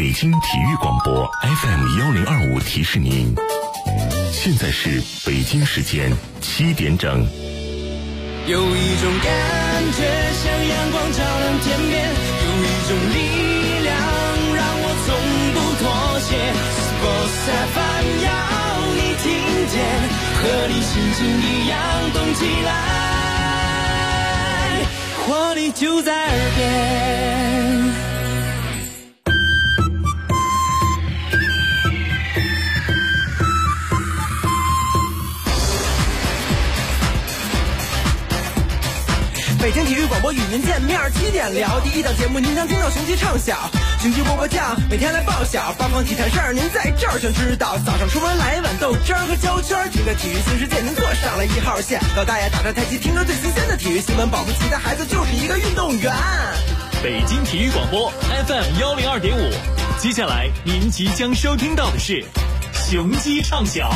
北京体育广播 FM1025提示您，现在是北京时间7点整。 有一种感觉像阳光照亮天边，有一种力量让我从不妥协。Sports FM 要你听见，和你心情一样动起来，活力就在耳边。北京体育广播与您见面，7点聊第一档节目，您将听到雄鸡唱晓，雄鸡波波酱，每天来报晓，八方体坛事儿您在这儿全知道。早上出门来一碗豆汁儿和胶圈，听着体育新世界，您坐上了1号线。老大爷打着太极，听着最新鲜的体育新闻，保护其他孩子就是一个运动员。 北京体育广播 FM102.5，接下来您即将收听到的是雄鸡唱晓。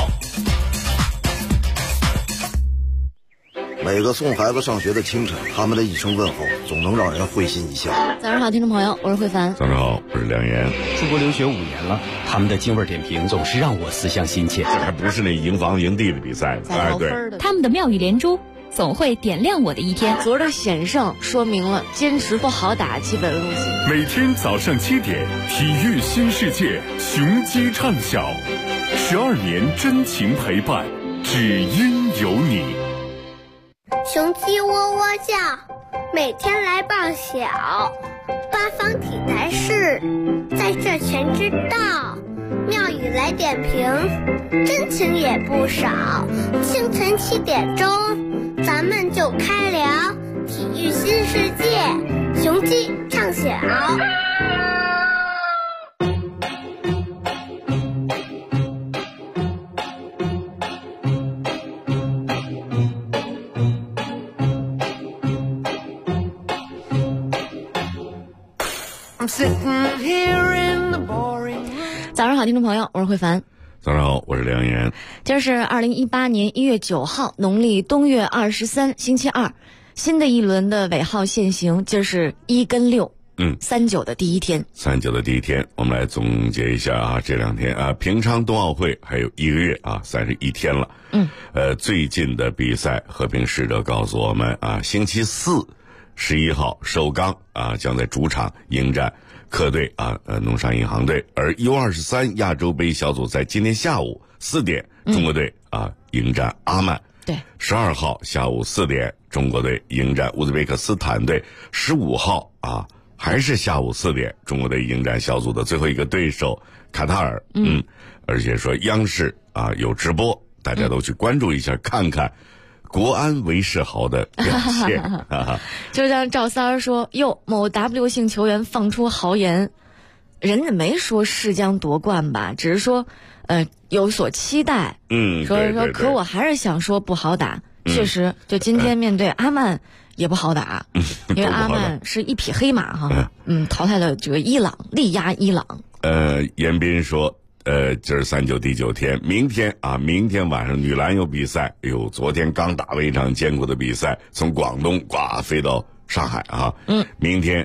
每个送孩子上学的清晨，他们的一声问候总能让人会心一笑。 早上好，听众朋友，我是慧凡。 早上好，我是梁岩。 出国留学5年了，他们的京味点评总是让我思乡心切。 这还不是那营房营地的比赛， 哎，对， 他们的妙语连珠总会点亮我的一天。 昨儿的险胜说明了坚持不好打基本路线。 每天早上7点，体育新世界，雄鸡唱晓，12年真情陪伴，只因有你。 雄鸡喔喔叫，每天来报晓，八方体坛事在这全知道，妙语来点评，真情也不少。清晨7点钟，咱们就开聊体育新世界，雄鸡唱晓。 早上好，听众朋友，我是慧凡。 早上好，我是梁岩。 今儿是2018年1月9号，农历冬月23，星期二。新的一轮的尾号限行，今儿是1跟6。39的第一天。 39的第一天，我们来总结一下啊，这2天啊，平昌冬奥会还有1个月啊，31天了。最近的比赛，和平使者告诉我们啊，星期4。11号首钢啊将在主场迎战客队啊农商银行队，而 U23 亚洲杯小组赛今天下午4点，中国队啊迎战阿曼。 对 ，12号下午4点，中国队迎战乌兹别克斯坦队。15号啊还是下午4点，中国队迎战小组的最后一个对手卡塔尔。而且说央视啊有直播，大家都去关注一下，看看国安韦世豪的表现。 就像赵三儿说，某 W 姓球员放出豪言，人家没说是将夺冠吧，只是说有所期待。说可我还是想说不好打。确实，就今天面对阿曼也不好打，因为阿曼是一匹黑马哈。淘汰了这个伊朗，力压伊朗。 严彬说今儿39第9天，明天晚上女篮有比赛。昨天刚打了一场艰苦的比赛，从广东飞到上海啊。明天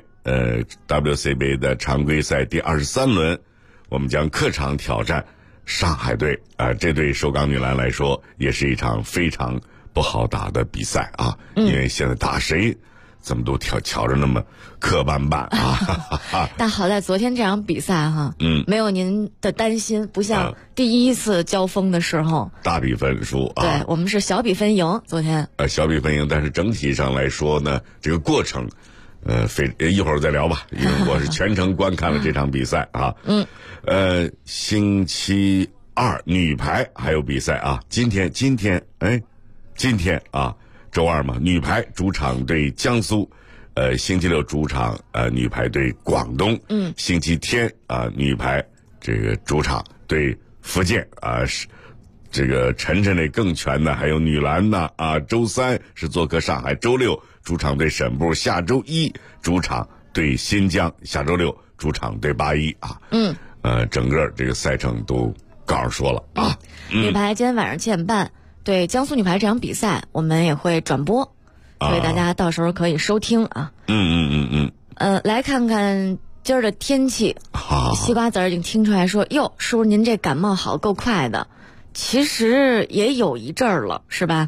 WCBA 的常规赛第23轮，我们将客场挑战上海队啊。这对首钢女篮来说，也是一场非常不好打的比赛啊。因为现在打谁怎么都瞧着那么磕绊绊啊！ 但好在昨天这场比赛哈，没有您的担心，不像第一次交锋的时候大比分输啊。 对，我们是小比分赢，昨天小比分赢，但是整体上来说呢，这个过程，一会儿再聊吧，因为我是全程观看了这场比赛啊。星期二女排还有比赛啊，今天啊。周二嘛，女排主场对江苏，星期六主场女排对广东，星期天啊女排这个主场对福建啊，是这个晨的更全的，还有女篮呢啊，周三是做客上海，周六主场对沈部，下周一主场对新疆，下周六主场对81啊。整个这个赛程都告诉说了啊。 女排今天晚上7点半。对江苏女排这场比赛，我们也会转播，所以大家到时候可以收听啊。来看看今儿的天气，西瓜子儿已经听出来说，哟，叔叔您这感冒好够快的，其实也有一阵儿了，是吧？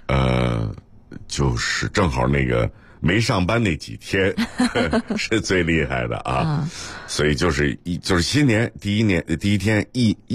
就是正好那个没上班那几天是最厉害的啊，所以就是新年第一天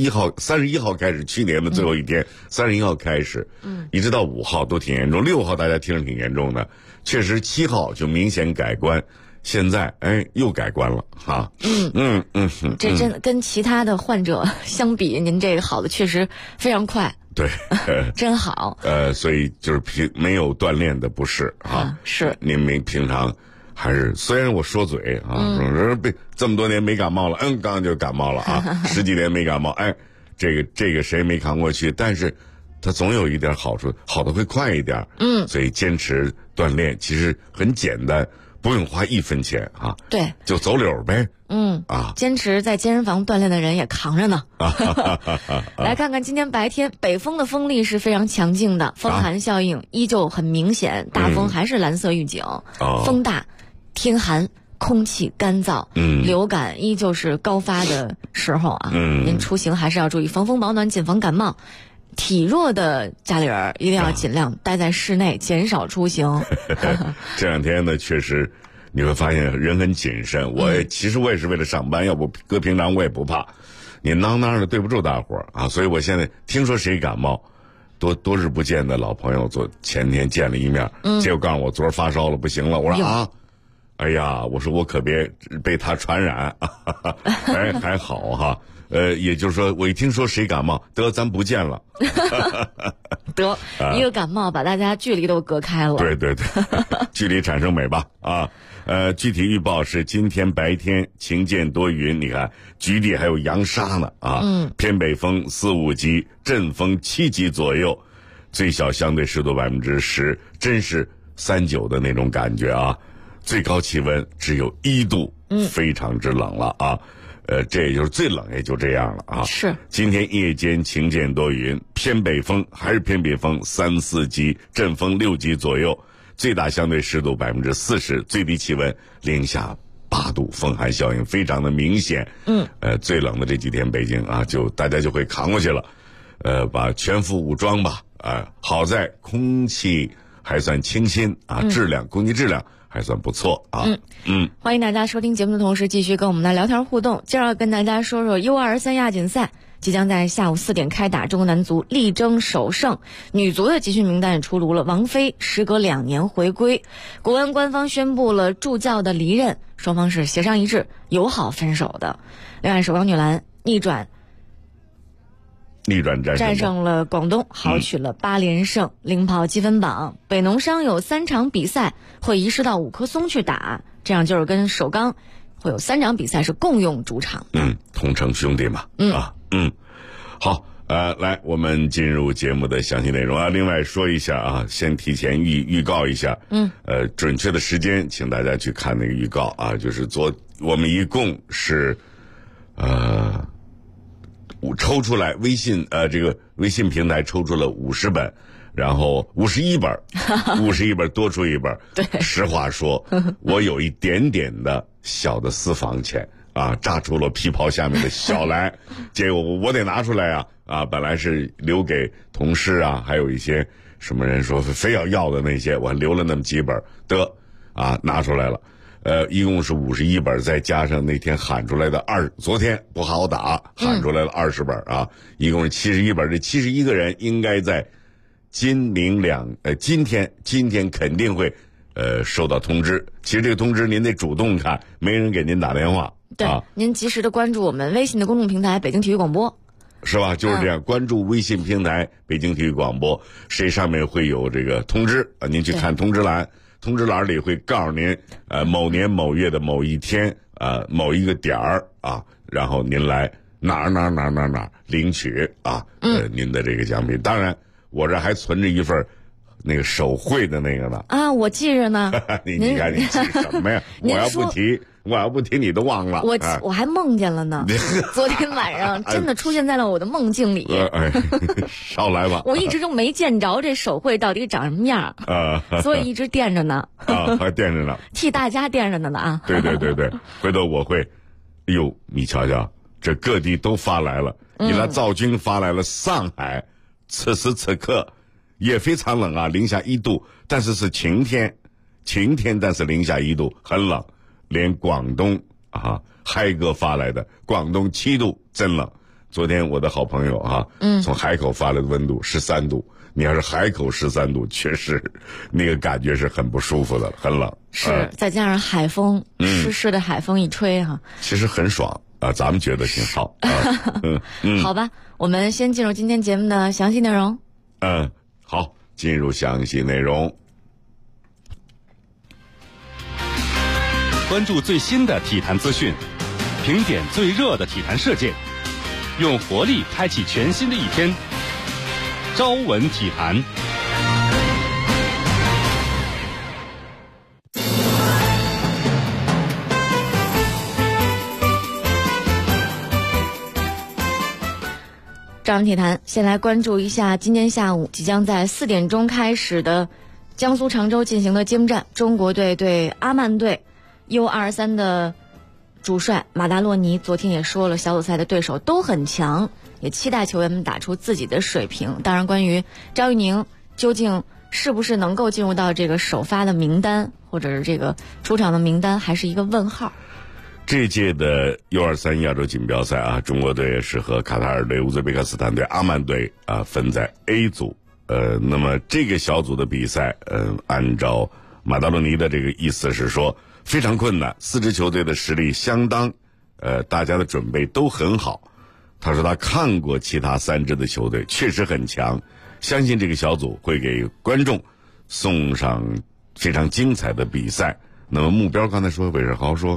31号开始，去年的最后一天31号开始，一直到5号都挺严重，6号大家听着挺严重的，确实7号就明显改观。现在又改观了哈。 这真跟其他的患者相比，您这个好的确实非常快。 对， 真好。 所以就是没有锻炼的不是啊。 是您平常还是，虽然我说嘴啊，说这么多年没感冒了，刚刚就感冒了啊，10几年没感冒，这个谁没扛过去？但是它总有一点好处，好的会快一点。所以坚持锻炼其实很简单。不用花1分钱啊， 对， 就走柳呗。 坚持在健身房锻炼的人也扛着呢。来看看今天白天，北风的风力是非常强劲的，风寒效应依旧很明显，大风还是蓝色预警，风大，天寒，空气干燥，流感依旧是高发的时候啊。您出行还是要注意防风保暖，谨防感冒。体弱的家里人一定要尽量待在室内，减少出行。 这2天呢，确实你会发现人很谨慎。其实我也是为了上班，要不搁平常我也不怕。你囔囔的对不住大伙儿啊，所以我现在听说谁感冒，多日不见的老朋友，前天见了一面，结果告诉我昨儿发烧了，不行了。我说哎呀，我说我可别被他传染。还好哈。也就是说，我一听说谁感冒，咱不见了。 得一个感冒把大家距离都隔开了。 对，距离产生美吧啊。具体预报是今天白天晴间多云，你看局地还有扬沙呢啊。偏北风4、5级，阵风7级左右，最小相对湿度10%，真是39的那种感觉啊。最高气温只有1度，非常之冷了啊。这也就是最冷，也就这样了啊。 是， 今天夜间晴间多云，偏北风还是偏北风3、4级，阵风6级左右，最大相对湿度40%，最低气温零下8度，风寒效应非常的明显。最冷的这几天北京啊，大家就会扛过去了。把全副武装吧。好在空气还算清新啊，空气质量还算不错啊。 欢迎大家收听节目的同时继续跟我们来聊天互动。今儿要跟大家说说 U23亚锦赛即将在下午4点开打，中国男足力争首胜。女足的集训名单也出炉了，王菲时隔2年回归，国安官方宣布了助教的离任，双方是协商一致，友好分手的。另外，首钢女篮逆转战胜了广东，豪取了8连胜，领跑积分榜。北农商有3场比赛会移师到五棵松去打，这样就是跟首钢会有3场比赛是共用主场。 同城兄弟嘛。好，来我们进入节目的详细内容啊。另外说一下啊，先提前预告一下。准确的时间请大家去看那个预告啊，就是我们一共是抽出来这个微信平台抽出了50本，然后51本，51本多出1本。 对， 实话说，我有一点点的小的私房钱啊，榨出了皮袍下面的小来，结果我得拿出来啊，本来是留给同事啊，还有一些什么人说非要的那些，我留了那么几本，拿出来了。一共是51本，再加上那天喊出来的昨天不好打，喊出来了20本啊，一共是71本。这71个人应该在今天肯定会收到通知。其实这个通知您得主动看，没人给您打电话。 对，您及时的关注我们微信的公众平台北京体育广播， 是吧？就是这样，关注微信平台北京体育广播，上面会有这个通知啊，您去看通知栏。通知栏里会告诉您，某年某月的某一天，某一个点儿啊，然后您来哪儿领取啊，您的这个奖品。当然，我这还存着一份那个手绘的那个呢。 啊，我记着呢。 你看你记什么呀？我要不提， 我要不提你都忘了。 我还梦见了呢，昨天晚上真的出现在了我的梦境里。 少来吧。 我一直都没见着这手绘到底长什么样，所以一直惦着呢。 还惦着呢， 替大家惦着呢啊。 对，回头我会，哎呦，你瞧瞧，这各地都发来了，你那赵军发来了上海，此时此刻也非常冷啊，零下1度，但是是晴天，但是零下1度，很冷。连广东嗨哥发来的广东7度，真冷。昨天我的好朋友从海口发来的温度13度，你要是海口13度，确实那个感觉是很不舒服的，很冷。 是，再加上海风，湿湿的海风一吹其实很爽啊，咱们觉得挺好。 好吧，我们先进入今天节目的详细内容。 好，进入详细内容。 关注最新的体坛资讯，评点最热的体坛事件，用活力开启全新的一天。朝闻体坛。 朝闻体坛，先来关注一下今天下午即将在4点钟开始的江苏常州进行的揭幕战，中国队对阿曼队。U23 的主帅马达洛尼昨天也说了，小组赛的对手都很强，也期待球员们打出自己的水平。当然，关于赵玉宁究竟是不是能够进入到这个首发的名单，或者是这个出场的名单，还是一个问号。 这届的 U23 亚洲锦标赛中国队是和卡塔尔队、乌兹别克斯坦队、阿曼队分在 A 组。那么这个小组的比赛，按照马达洛尼的这个意思是说非常困难，4支球队的实力相当，大家的准备都很好。他说他看过其他3支的球队，确实很强，相信这个小组会给观众送上非常精彩的比赛。那么目标刚才说韦世豪说，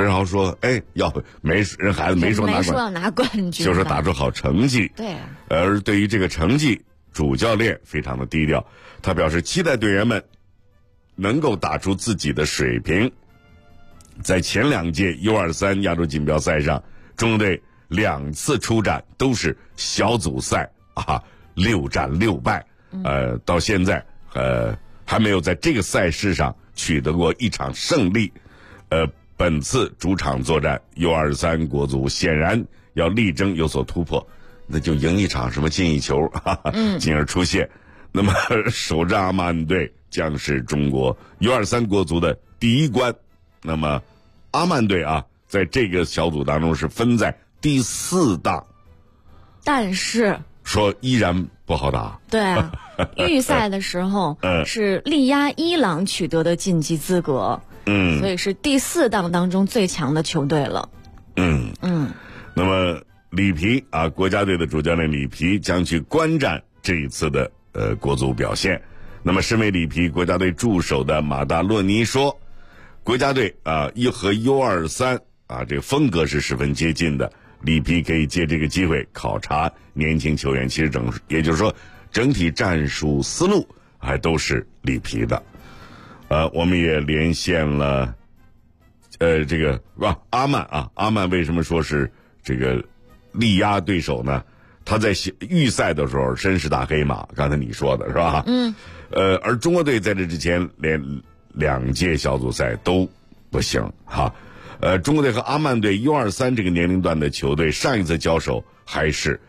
人孩子没说拿冠军， 就说打出好成绩。 对。 而对于这个成绩，主教练非常的低调，他表示期待队员们能够打出自己的水平。在前2届 U23 亚洲锦标赛上，中国队2次出战都是小组赛6战6败，到现在还没有在这个赛事上取得过一场胜利。本次主场作战 U23 国足显然要力争有所突破，那就赢一场什么进一球，进而出线。那么首战阿曼队将是中国 U23 国足的第一关。那么阿曼队在这个小组当中是分在第4档，但是说依然不好打。 对啊，预赛的时候是力压伊朗取得的晋级资格，所以是第4档当中最强的球队了。 那么里皮国家队的主教练里皮将去观战这一次的国足表现。那么身为里皮国家队助手的马达洛尼说，国家队和 U23 这个风格是十分接近的，里皮可以借这个机会考察年轻球员，其实也就是说整体战术思路还都是里皮的。我们也连线了这个阿曼为什么说是这个力压对手呢？他在预赛的时候真是大黑马，刚才你说的是吧？而中国队在这之前连2届小组赛都不行中国队和阿曼队 U23 这个年龄段的球队上一次交手还是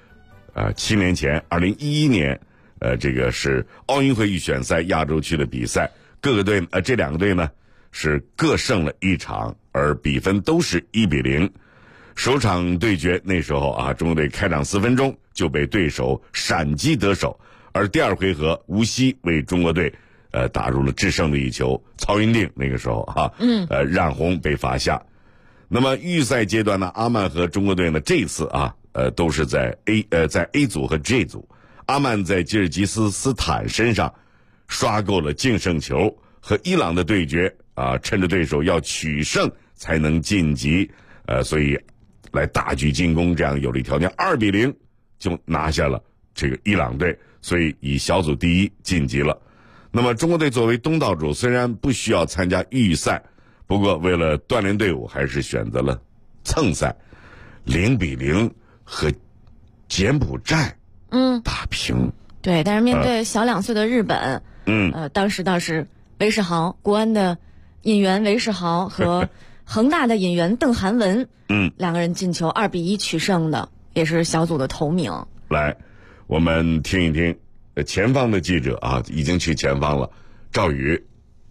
7年前2011年这个是奥运会预选赛亚洲区的比赛，各个队这2个队呢是各胜了1场，而比分都是1-0。首场对决那时候中国队开场4分钟就被对手闪击得手，而第2回合无锡为中国队打入了制胜的一球，曹云定那个时候让红被罚下。那么预赛阶段呢，阿曼和中国队呢这次都是在 A 组和 J 组。阿曼在吉尔吉斯斯坦身上刷够了净胜球，和伊朗的对决趁着对手要取胜才能晋级，所以来大举进攻，这样有利条件2-0就拿下了这个伊朗队，所以以小组第1晋级了。那么中国队作为东道主，虽然不需要参加预赛， 不过为了锻炼队伍，还是选择了蹭赛，0-0和柬埔寨打平。 对，但是面对小2岁的日本，当时韦世豪，国安的引援韦世豪和恒大的引援邓涵文，两个人进球2-1取胜的，也是小组的头名。 来，我们听一听前方的记者啊，已经去前方了，赵宇。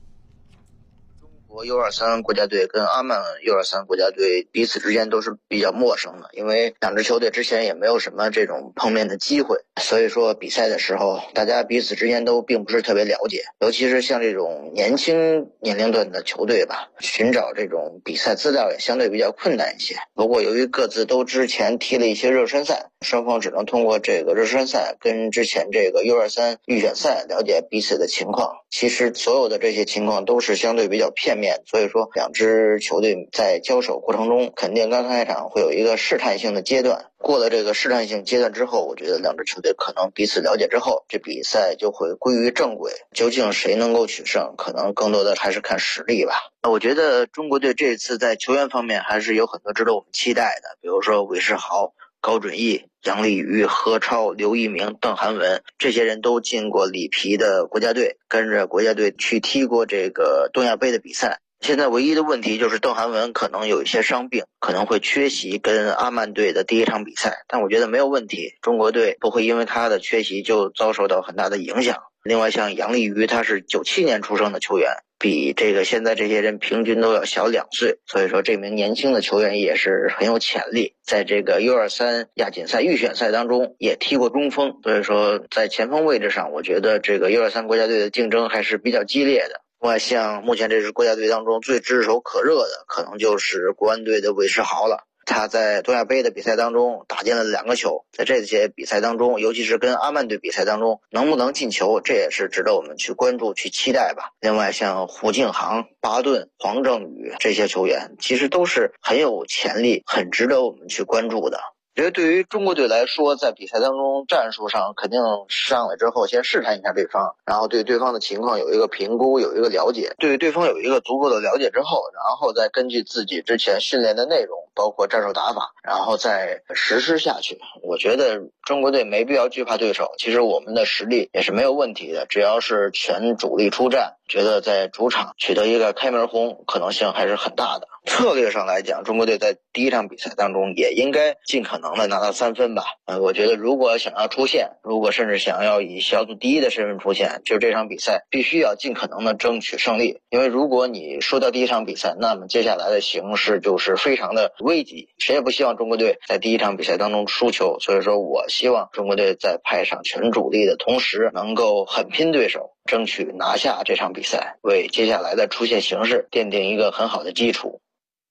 中国 U23 国家队跟阿曼 U23 国家队彼此之间都是比较陌生的，因为两支球队之前也没有什么这种碰面的机会，所以说比赛的时候大家彼此之间都并不是特别了解，尤其是像这种年轻年龄段的球队吧，寻找这种比赛资料也相对比较困难一些。不过由于各自都之前踢了一些热身赛，双方只能通过这个热身赛跟之前这个 U23 预选赛了解彼此的情况。其实所有的这些情况都是相对比较片面，所以说两支球队在交手过程中肯定刚开场会有一个试探性的阶段，过了这个试探性阶段之后，我觉得两支球队可能彼此了解之后，这比赛就会归于正轨，究竟谁能够取胜，可能更多的还是看实力吧。我觉得中国队这次在球员方面还是有很多值得我们期待的，比如说韦世豪、高准翼、杨立瑜、何超、刘一鸣、邓涵文，这些人都进过里皮的国家队，跟着国家队去踢过这个东亚杯的比赛。现在唯一的问题就是邓涵文可能有一些伤病，可能会缺席跟阿曼队的第一场比赛，但我觉得没有问题，中国队不会因为他的缺席就遭受到很大的影响。另外像杨立瑜，他是97年出生的球员，比这个现在这些人平均都要小2岁，所以说这名年轻的球员也是很有潜力，在这个 U23 亚锦赛预选赛当中也踢过中锋，所以说在前锋位置上，我觉得这个 U23 国家队的竞争还是比较激烈的。另外像目前这支国家队当中最炙手可热的可能就是国安队的韦世豪了，他在东亚杯的比赛当中打进了2个球，在这些比赛当中，尤其是跟阿曼队比赛当中能不能进球，这也是值得我们去关注去期待吧。另外像胡敬航、巴顿、黄正宇这些球员其实都是很有潜力，很值得我们去关注的。觉得对于中国队来说，在比赛当中战术上肯定上来之后先试探一下对方，然后对对方的情况有一个评估，有一个了解，对对方有一个足够的了解之后，然后再根据自己之前训练的内容，包括战术打法，然后再实施下去。我觉得中国队没必要惧怕对手，其实我们的实力也是没有问题的，只要是全主力出战，觉得在主场取得一个开门红可能性还是很大的。策略上来讲，中国队在第一场比赛当中也应该尽可能的拿到3分吧。我觉得如果想要出线，如果甚至想要以小组第一的身份出线，就这场比赛必须要尽可能的争取胜利。因为如果你输掉第一场比赛，那么接下来的形势就是非常的危急，谁也不希望中国队在第一场比赛当中输球。所以说我希望中国队在派上全主力的同时，能够狠拼对手，争取拿下这场比赛，为接下来的出线形势奠定一个很好的基础。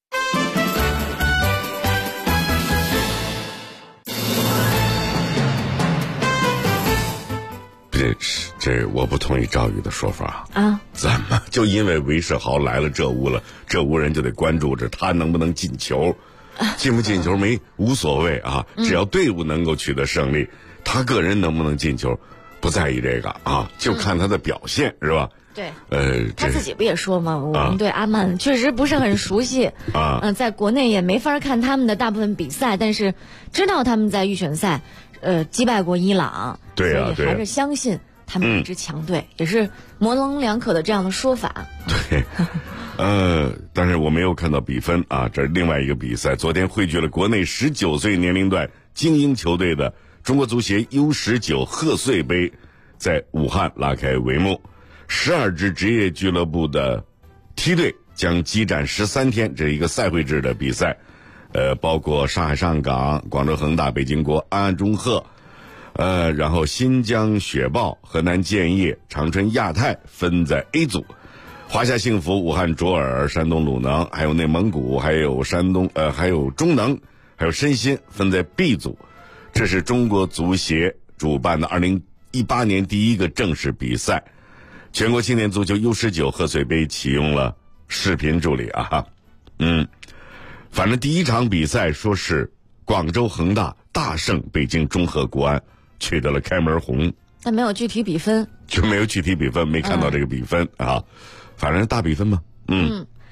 这我不同意赵宇的说法啊！ 怎么就因为韦世豪来了这屋了，这屋人就得关注着他能不能进球，进不进球无所谓啊，只要队伍能够取得胜利，他个人能不能进球不在意这个啊，就看他的表现，是吧？ 对，他自己不也说吗？我们对阿曼确实不是很熟悉啊，在国内也没法看他们的大部分比赛，但是知道他们在预选赛击败过伊朗， 对啊， 所以还是相信他们是一支强队，也是模棱两可的这样的说法。 对，但是我没有看到比分啊，这是另外一个比赛，昨天汇聚了国内19岁年龄段精英球队的中国足协 U19 贺岁杯，在武汉拉开帷幕。12支职业俱乐部的梯队将激战13天，这是一个赛会制的比赛，包括上海上港、广州恒大、北京国安、中赫，然后新疆雪豹、河南建业、长春亚泰分在 A 组，华夏幸福、武汉卓尔、山东鲁能，还有内蒙古，还有山东还有中能，还有申鑫分在 B 组。这是中国足协主办的2018年第一个正式比赛。全国青年足球 U19 贺岁杯启用了视频助理啊，反正第一场比赛说是广州恒大大胜北京中赫国安，取得了开门红， 但没有具体比分， 就没有具体比分，没看到这个比分啊，反正大比分嘛。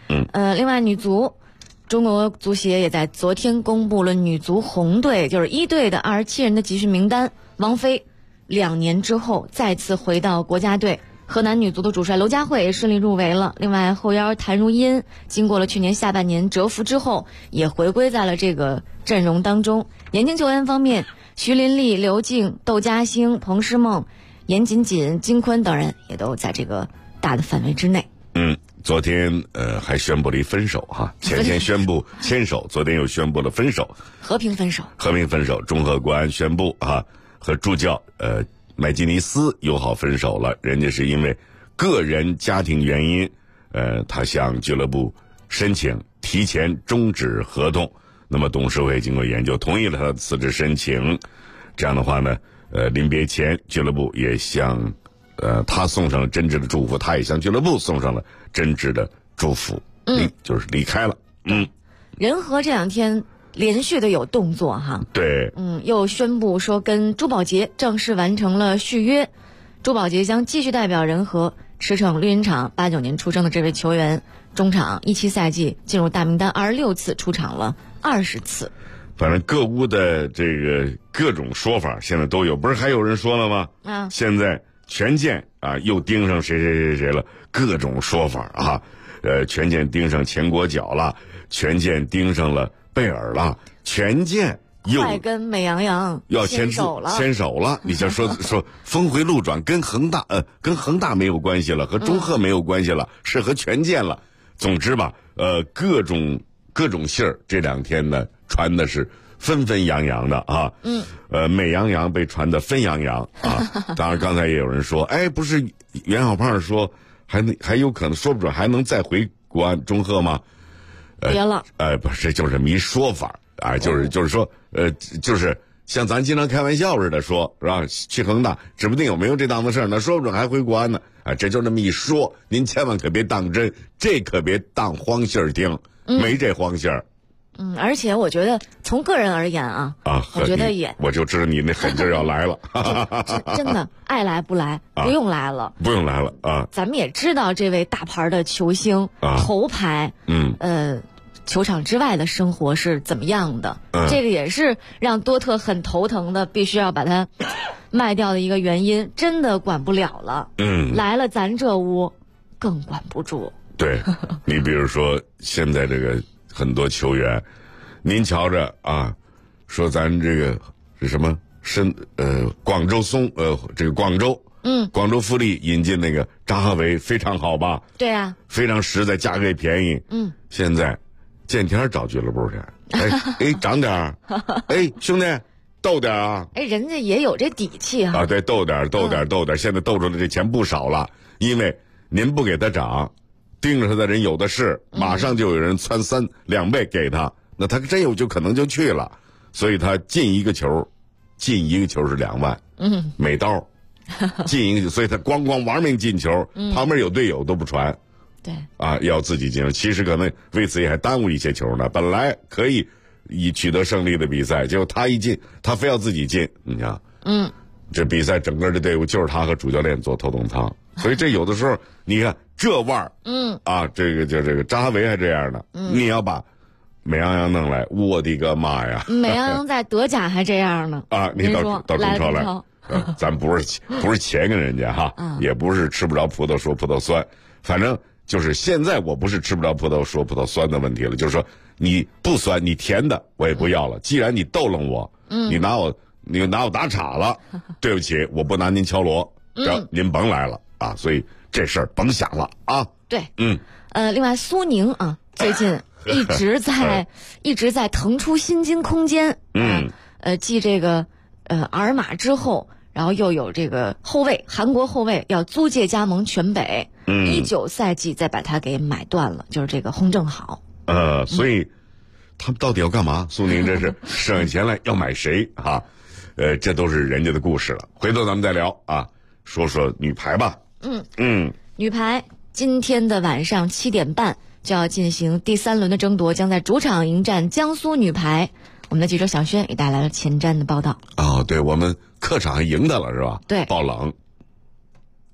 另外女足，中国足协也在昨天公布了女足红队，就是一队的27人的集训名单。王菲2年之后再次回到国家队，河南女足的主帅娄佳慧也顺利入围了。另外后腰谭如茵经过了去年下半年蛰伏之后，也回归在了这个阵容当中。年轻球员方面，徐琳丽、刘静、窦佳兴、彭诗梦、严锦锦、金坤等人也都在这个大的范围之内。 昨天还宣布了一分手哈，前天宣布牵手，昨天又宣布了分手， 和平分手。 中赫国安宣布和助教麦基尼斯友好分手了，人家是因为个人家庭原因，他向俱乐部申请提前终止合同，那么董事会经过研究同意了他的辞职申请。这样的话呢，临别前俱乐部也向他送上了真挚的祝福，他也向俱乐部送上了真挚的祝福，就是离开了。 人和这2天连续的有动作哈， 对， 又宣布说跟朱宝杰正式完成了续约，朱宝杰将继续代表人和驰骋绿茵场。89年出生的这位球员，中场17赛季进入大名单26次，出场了20次。 反正各屋的这个各种说法现在都有，不是还有人说了吗？现在权健又盯上谁了，各种说法权健盯上前国脚了，权健盯上了贝尔了，权健又快跟美羊羊要牵手了，你就说峰回路转，跟恒大没有关系了，和中赫没有关系了，是和权健了。总之吧，各种信儿这2天呢传的是纷纷扬扬的美羊羊被传得纷扬扬当然刚才也有人说，不是袁小胖说还有可能说不准还能再回国安中赫吗？ 别了， 不是，就是这么一说法就是说，就是像咱经常开玩笑似的说，是吧？去恒大指不定有没有这档子事儿呢，说不准还回国安呢。这就这么一说，您千万可别当真，这可别当荒信儿听，没这荒信儿。 而且我觉得从个人而言我觉得我就知道你那狠劲儿要来了， 真的爱来不来，不用来了咱们也知道这位大牌的球星头牌，球场之外的生活是怎么样的，这个也是让多特很头疼的，必须要把它卖掉的一个原因，真的管不了了。来了咱这屋更管不住。 对，你比如说现在这个很多球员，您瞧着说咱这个是什么广州广州富力引进那个扎哈维非常好吧？对啊，非常实在，价格也便宜。现在见天找俱乐部去，涨点儿，兄弟斗点啊！ 人家也有这底气对，斗点，现在斗出来这钱不少了，因为您不给他涨，盯着他的人有的是，马上就有人窜2倍给他，那他真有就可能就去了，所以他进一个球是2万，每刀进一个，所以他光玩命进球，旁边有队友都不传， 对要自己进球，其实可能为此也还耽误一些球呢，本来可以以取得胜利的比赛，结果他一进，他非要自己进，你看，这比赛整个的队伍就是他和主教练做头等舱，所以这有的时候你看这腕儿，这个就这个扎哈维还这样呢，你要把美羊羊弄来，我的个妈呀！ 美羊羊在德甲还这样呢你到中超来，咱不是钱跟人家也不是吃不着葡萄说葡萄酸，反正就是现在我不是吃不着葡萄说葡萄酸的问题了，就是说你不酸你甜的我也不要了，既然你逗弄我，你拿我打岔了，对不起，我不拿您敲锣，您甭来了所以这事儿甭想了对，另外苏宁最近一直在腾出薪金空间，继这个阿尔马之后，然后又有这个韩国后卫要租借加盟全北，19赛季再把他给买断了，就是这个洪正好。 所以他们到底要干嘛？苏宁这是省钱来要买谁这都是人家的故事了。回头咱们再聊说说女排吧。 女排今天的晚上7点半就要进行第3轮的争夺，将在主场迎战江苏女排。我们的记者小轩也带来了前瞻的报道。 对，我们客场还赢他了是吧？ 对， 爆冷。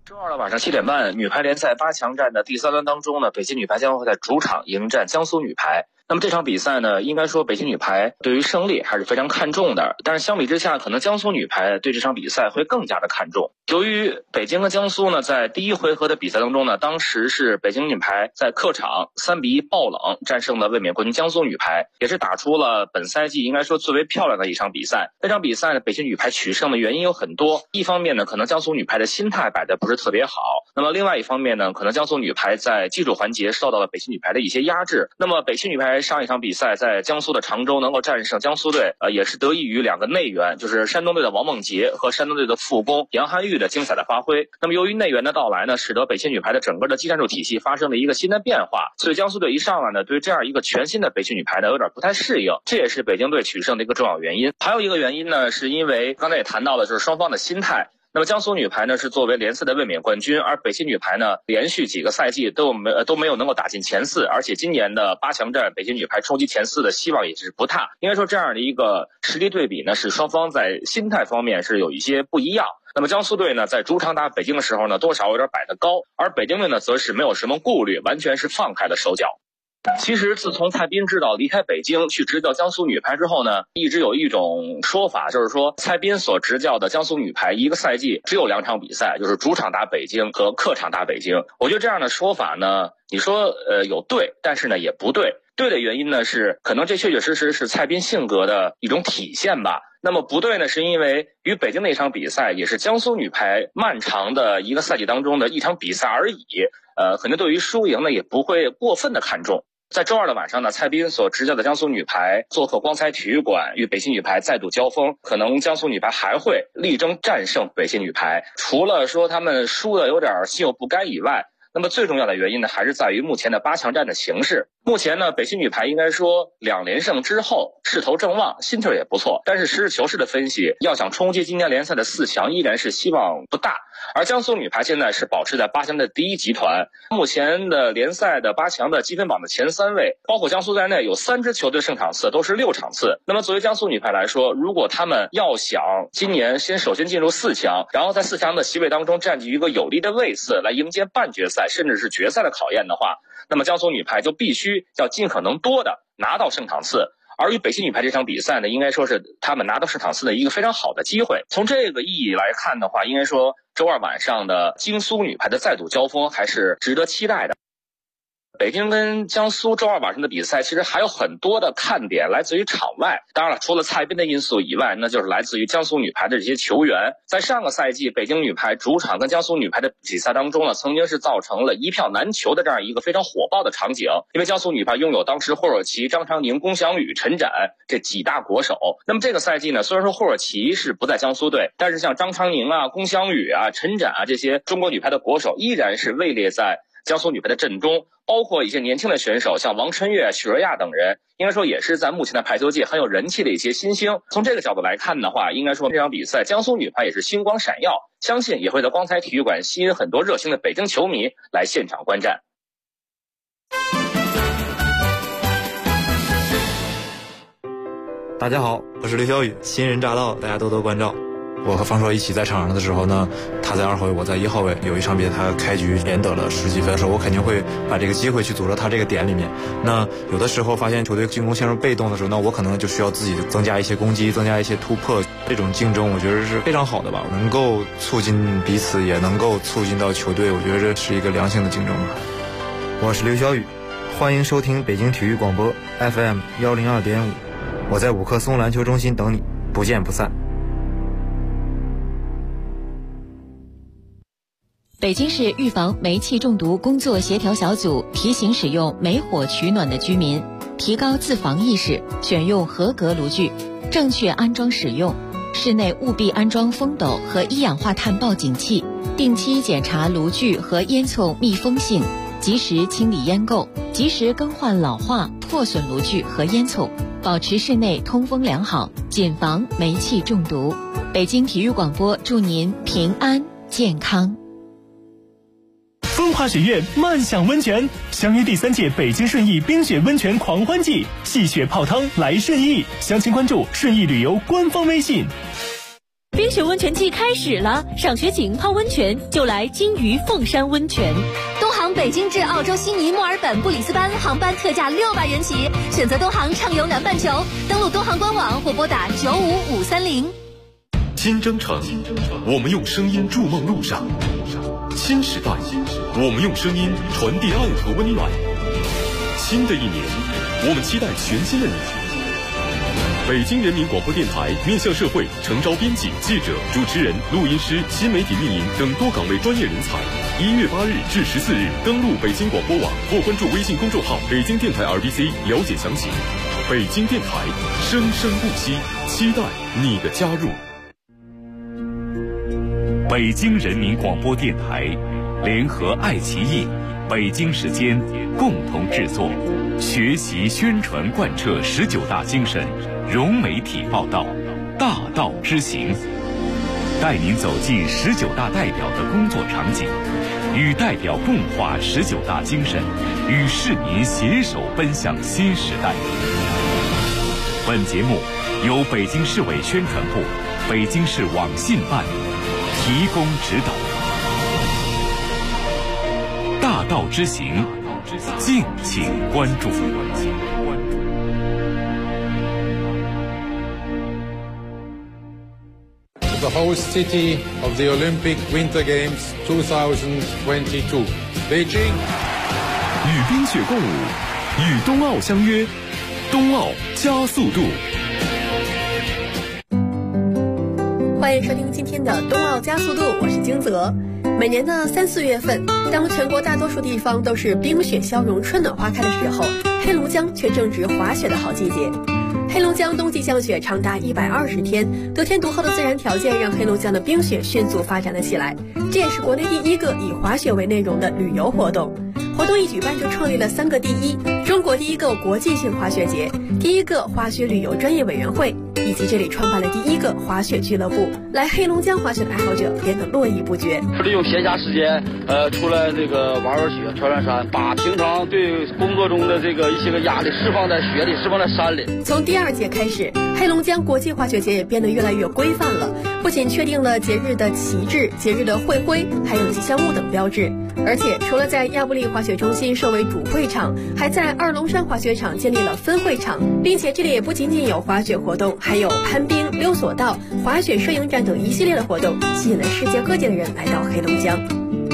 周二的晚上7点半，女排联赛8强战的第3轮当中呢，北京女排将会在主场迎战江苏女排。那么这场比赛呢，应该说北京女排对于胜利还是非常看重的，但是相比之下，可能江苏女排对这场比赛会更加的看重。由于北京和江苏呢，在第1回合的比赛当中呢，当时是北京女排在客场3-1爆冷战胜了卫冕冠军江苏女排，也是打出了本赛季应该说最为漂亮的一场比赛。这场比赛呢，北京女排取胜的原因有很多，一方面呢，可能江苏女排的心态摆得不是特别好，那么另外一方面呢，可能江苏女排在技术环节受到了北京女排的一些压制。那么北京女排上一场比赛在江苏的常州能够战胜江苏队，也是得益于2个内援，就是山东队的王梦洁和山东队的副攻杨涵玉的精彩的发挥。那么由于内援的到来呢，使得北京女排的整个的技战术体系发生了一个新的变化，所以江苏队一上来呢，对这样一个全新的北京女排呢有点不太适应，这也是北京队取胜的一个重要原因。还有一个原因呢，是因为刚才也谈到了，就是双方的心态。那么江苏女排呢是作为联赛的卫冕冠军，而北京女排呢连续几个赛季都没有能够打进前4，而且今年的8强战北京女排冲击前4的希望也是不大。应该说这样的一个实力对比呢，使双方在心态方面是有一些不一样。那么江苏队呢在主场打北京的时候呢，多少有点摆得高，而北京队呢则是没有什么顾虑，完全是放开了手脚。其实自从蔡斌指导离开北京去执教江苏女排之后呢，一直有一种说法，就是说蔡斌所执教的江苏女排一个赛季只有2场比赛，就是主场打北京和客场打北京。我觉得这样的说法呢，你说有对，但是呢也不对。对的原因呢是可能这确确实实是蔡斌性格的一种体现吧。那么不对呢，是因为与北京那场比赛也是江苏女排漫长的一个赛季当中的一场比赛而已，可能对于输赢呢也不会过分的看重。在周二的晚上呢，蔡斌所执教的江苏女排做客光彩体育馆与北京女排再度交锋，可能江苏女排还会力争战胜北京女排。除了说他们输的有点心有不甘以外，那么最重要的原因呢，还是在于目前的8强战的形势。目前呢，北京女排应该说2连胜之后势头正旺，心气儿也不错，但是实事求是的分析，要想冲击今年联赛的4强依然是希望不大。而江苏女排现在是保持在8强的第1集团，目前的联赛的8强的积分榜的前3位，包括江苏在内，有3支球队胜场次都是6场次。那么作为江苏女排来说，如果他们要想今年首先进入4强，然后在4强的席位当中占据一个有利的位次来迎接半决赛甚至是决赛的考验的话，那么江苏女排就必须要尽可能多的拿到胜场次。而与北京女排这场比赛呢，应该说是他们拿到胜场次的一个非常好的机会。从这个意义来看的话，应该说周二晚上的京苏女排的再度交锋还是值得期待的。北京跟江苏周二晚上的比赛，其实还有很多的看点来自于场外。当然了，除了蔡斌的因素以外，那就是来自于江苏女排的这些球员。在上个赛季，北京女排主场跟江苏女排的比赛当中呢，曾经是造成了一票难求的这样一个非常火爆的场景。因为江苏女排拥有当时霍尔奇、张常宁、龚翔宇、陈展这几大国手。那么这个赛季呢，虽然说霍尔奇是不在江苏队，但是像张常宁啊、龚翔宇啊、陈展啊这些中国女排的国手依然是位列在江苏女排的阵中，包括一些年轻的选手，像王春月、许瑞亚等人，应该说也是在目前的排球界很有人气的一些新星。从这个角度来看的话，应该说这场比赛江苏女排也是星光闪耀，相信也会在光彩体育馆吸引很多热心的北京球迷来现场观战。 大家好，我是刘晓宇，新人乍到，大家多多关照。我和方硕一起在场上的时候呢，他在2号位，我在1号位。有一场比赛他开局连得了10几分的时候，我肯定会把这个机会去组织他这个点里面。那有的时候发现球队进攻陷入被动的时候，那我可能就需要自己增加一些攻击，增加一些突破。这种竞争我觉得是非常好的吧，能够促进彼此，也能够促进到球队，我觉得这是一个良性的竞争吧。 我是刘晓宇，欢迎收听北京体育广播 FM 102.5，我在5棵松篮球中心等你，不见不散。 北京市预防煤气中毒工作协调小组提醒使用煤火取暖的居民提高自防意识，选用合格炉具，正确安装使用。室内务必安装风斗和一氧化碳报警器，定期检查炉具和烟囱密封性，及时清理烟垢，及时更换老化破损炉具和烟囱，保持室内通风良好，谨防煤气中毒。北京体育广播祝您平安健康。 风华学院漫享温泉相约第3届北京顺义冰雪温泉狂欢季，戏雪泡汤来顺义，详情关注顺义旅游官方微信。 冰雪温泉季开始了，赏雪景、泡温泉就来金鱼凤山温泉。 东航北京至澳洲悉尼、墨尔本、布里斯班航班特价600元起，选择东航畅游南半球。登录东航官网或拨打95530。 新征程，我们用声音筑梦路上；新时代，我们用声音传递爱和温暖。新的一年，我们期待全新的你。北京人民广播电台面向社会诚招编辑、记者、主持人、录音师、新媒体运营等多岗位专业人才。1月8日至14日，登录北京广播网或关注微信公众号北京电台 RBC 了解详情。北京电台，生生不息，期待你的加入。 北京人民广播电台联合爱奇艺、北京时间共同制作，学习宣传贯彻19大精神，融媒体报道，大道之行，带您走进19大代表的工作场景，与代表共话19大精神，与市民携手奔向新时代。本节目由北京市委宣传部、北京市网信办提供指导。大道之行，敬请关注。 The host city of the Olympic Winter Games 2022, Beijing. 与冰雪共舞，与冬奥相约，冬奥加速度。 欢迎收听今天的冬奥加速度，我是金泽。每年的3、4月份，当全国大多数地方都是冰雪消融、春暖花开的时候，黑龙江却正值滑雪的好季节。黑龙江冬季降雪长达120天，得天独厚的自然条件让黑龙江的冰雪迅速发展了起来，这也是国内第一个以滑雪为内容的旅游活动。活动一举办就创立了3个第一：中国第一个国际性滑雪节，第一个滑雪旅游专业委员会，以及这里创办了第一个滑雪俱乐部。来黑龙江滑雪的爱好者变得络绎不绝。 利用闲暇时间，出来这个玩玩雪、穿穿山，把平常对工作中的一些个压力释放在雪里，释放在山里。 从第2届开始，黑龙江国际滑雪节也变得越来越规范了，不仅确定了节日的旗帜、节日的会徽，还有吉祥物等标志。而且除了在亚布力滑雪中心设为主会场，还在二龙山滑雪场建立了分会场，并且这里也不仅仅有滑雪活动，还有攀冰、溜索道、滑雪摄影展等一系列的活动，吸引了世界各地的人来到黑龙江。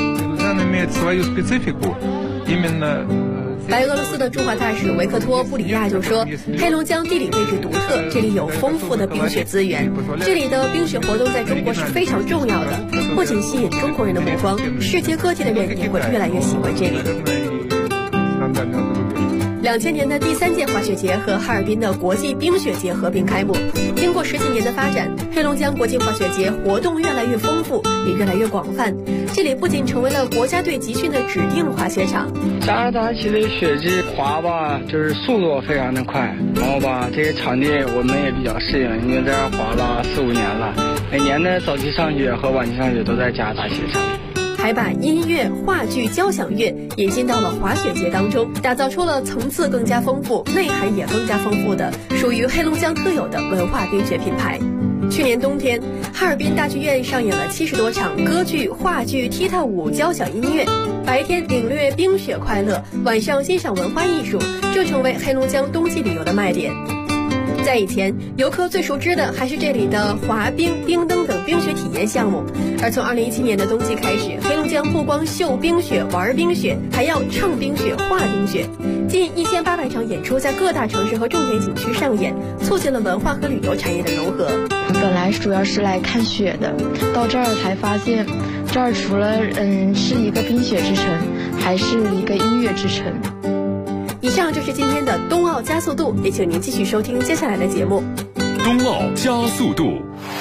白俄罗斯的驻华大使维克托·布里亚就说，黑龙江地理位置独特，这里有丰富的冰雪资源，这里的冰雪活动在中国是非常重要的，不仅吸引中国人的目光，世界各地的人也会越来越喜欢这里。2000年的第3届滑雪节和哈尔滨的国际冰雪节合并开幕。经过10几年的发展，黑龙江国际滑雪节活动越来越丰富，也越来越广泛。这里不仅成为了国家队集训的指定滑雪场。 加拿大起的雪季滑吧，就是速度非常的快，然后吧，这些场地我们也比较适应，因为在这儿滑了4、5年了，每年的早期上雪和晚期上雪都在加拿大雪场。 还把音乐、话剧、交响乐引进到了滑雪节当中，打造出了层次更加丰富、内涵也更加丰富的属于黑龙江特有的文化冰雪品牌。去年冬天，哈尔滨大剧院上演了70多场歌剧、话剧、踢踏舞、交响音乐，白天领略冰雪快乐，晚上欣赏文化艺术，这成为黑龙江冬季旅游的卖点。在以前，游客最熟知的还是这里的滑冰、冰灯等冰雪体验项目。而从2017年的冬季开始，黑龙江不光秀冰雪、玩冰雪，还要唱冰雪、画冰雪。近1800场演出在各大城市和重点景区上演，促进了文化和旅游产业的融合。 本来主要是来看雪的，到这儿才发现，这儿除了是一个冰雪之城，还是一个音乐之城。 以上就是今天的冬奥加速度，也请您继续收听接下来的节目。 冬奥加速度。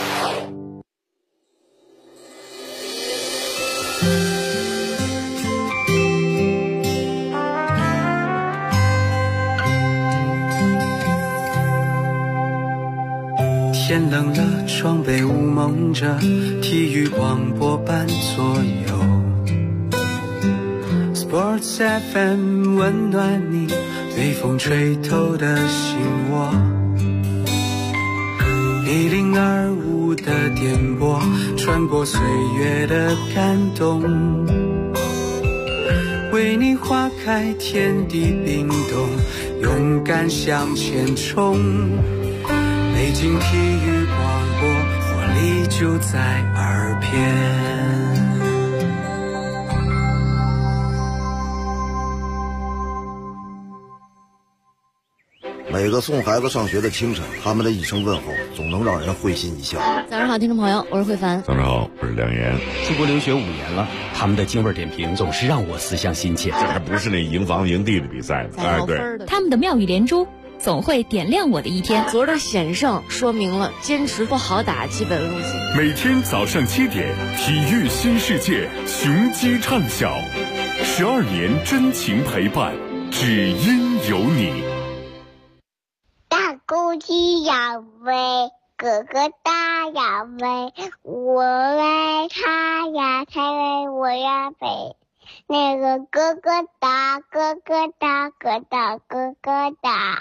天冷了，窗被雾蒙着，体育广播伴左右。Sports FM 温暖你被风吹透的心窝， 1025的电波，穿过岁月的感动，为你花开天地冰冻，勇敢向前冲。北京体育广播，活力就在耳边。 每个送孩子上学的清晨，他们的一声问候总能让人会心一笑。 早上好，听众朋友，我是慧凡。 早上好，我是梁岩。 出国留学5年了，他们的京味点评总是让我思乡心切。 这还不是那赢房赢地的比赛，哎，对， 他们的妙语连珠总会点亮我的一天。 昨儿的险胜说明了坚持不好打基本路线。 每天早上7点，体育新世界，雄鸡唱晓，12年真情陪伴，只因有你。 大公鸡要飞，哥哥大要飞，我来它呀，它来我呀飞。那个哥哥大，哥哥大，哥大哥哥大。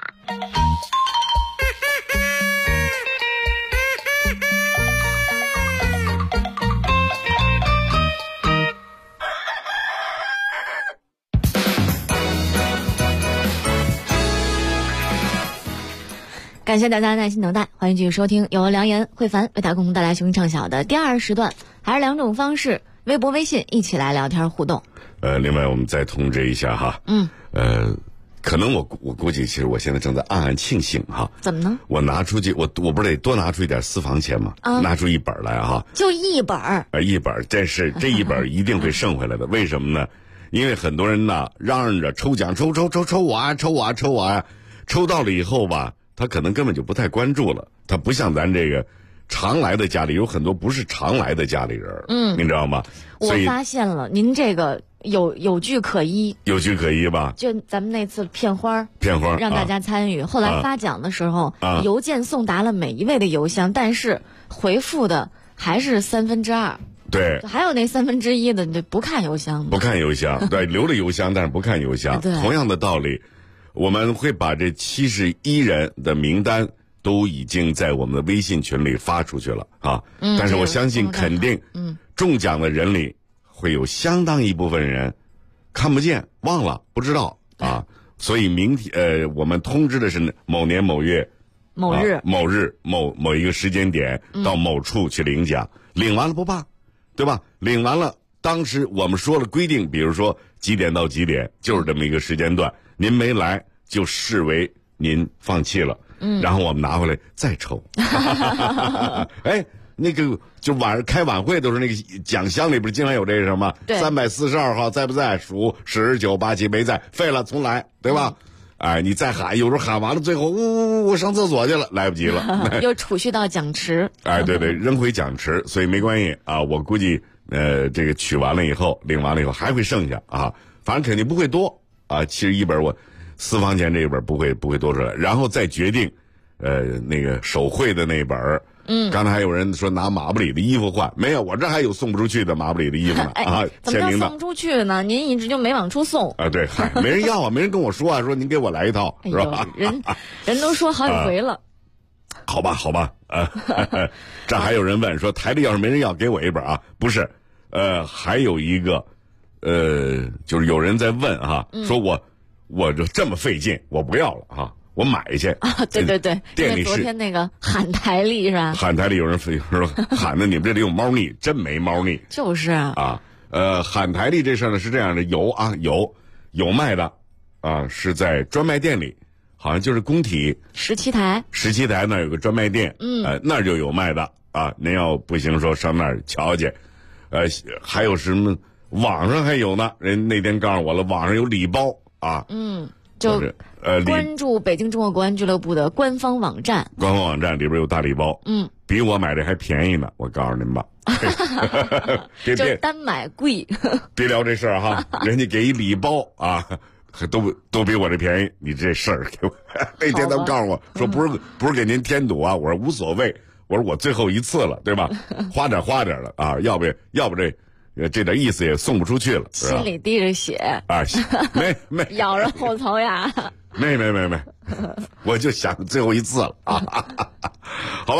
感谢大家耐心等待，欢迎继续收听由梁岩、慧凡为大家共同带来雄鹰唱晓的第2时段，还是2种方式，微博、微信一起来聊天互动。 另外我们再通知一下哈，可能我估计，其实我现在正在暗暗庆幸哈。 怎么呢？ 我拿出去，我不是得多拿出一点私房钱吗？拿出1本来哈， 就1本 ，1本，这1本一定会剩回来的。为什么呢？因为很多人呢嚷嚷着抽奖，抽我啊，抽我啊，抽我啊，抽到了以后吧，他可能根本就不太关注了。他不像咱这个常来的家里，有很多不是常来的家里人，你知道吗？ 我发现了，您这个有据可依， 有据可依吧？ 就咱们那次片花让大家参与，后来发奖的时候，邮件送达了每一位的邮箱，但是回复的还是2/3。 对， 还有那1/3的，你不看邮箱吗？ 不看邮箱，对，留了邮箱，但是不看邮箱。同样的道理，我们会把这71人的名单都已经在我们的微信群里发出去了啊。但是我相信，肯定，中奖的人里会有相当一部分人看不见、忘了、不知道啊。所以明天我们通知的是某年某月某日某一个时间点到某处去领奖，领完了不怕。对吧？领完了，当时我们说了规定，比如说几点到几点，就是这么一个时间段，您没来就视为您放弃了，然后我们拿回来再抽。哎，那个就晚上开晚会都是那个奖箱里不是经常有这个什么342号在不在？数10、9、8、7没在，废了重来，对吧？哎，你再喊，有时候喊完了，最后我上厕所去了，来不及了， 又储蓄到奖池。 哎，对，扔回奖池，所以没关系啊。我估计，这个取完了以后，领完了以后还会剩下啊，反正肯定不会多啊。其实1本我私房钱这1本不会多出来，然后再决定，那个手绘的那本。刚才还有人说拿马布里的衣服换，没有，我这还有送不出去的马布里的衣服呢啊， 怎么叫送不出去呢？您一直就没往出送啊？对，嗨，没人要啊，没人跟我说啊，说您给我来一套，是吧？ 人都说好几回了。 好吧，这还有人问说台里要是没人要，给我1本啊？不是，还有一个，就是有人在问哈，说我这么费劲，我不要了哈。我买去啊！对， 店里昨天那个喊台历是吧？ 喊台历有人说喊的你们这里有猫腻，真没猫腻。 就是啊， 喊台历这事儿呢是这样的，有卖的啊，是在专卖店里，好像就是工体 17台那儿有个专卖店，那儿就有卖的啊。您要不行说上那儿瞧去，还有什么网上还有呢？人那天告诉我了，网上有礼包啊， 就关注北京中国国安俱乐部的官方网站里边有大礼包，比我买的还便宜呢，我告诉您吧。 就是单买贵。 别聊这事儿哈，人家给一礼包啊，都比我这便宜。你这事儿给我那天他们告诉我说不是给您添堵啊，我说无所谓，我说我最后一次了，对吧？花点了啊，要不这点意思也送不出去了， 心里滴着血啊，没咬着后槽牙， 没，我就想最后一次了啊，好吧，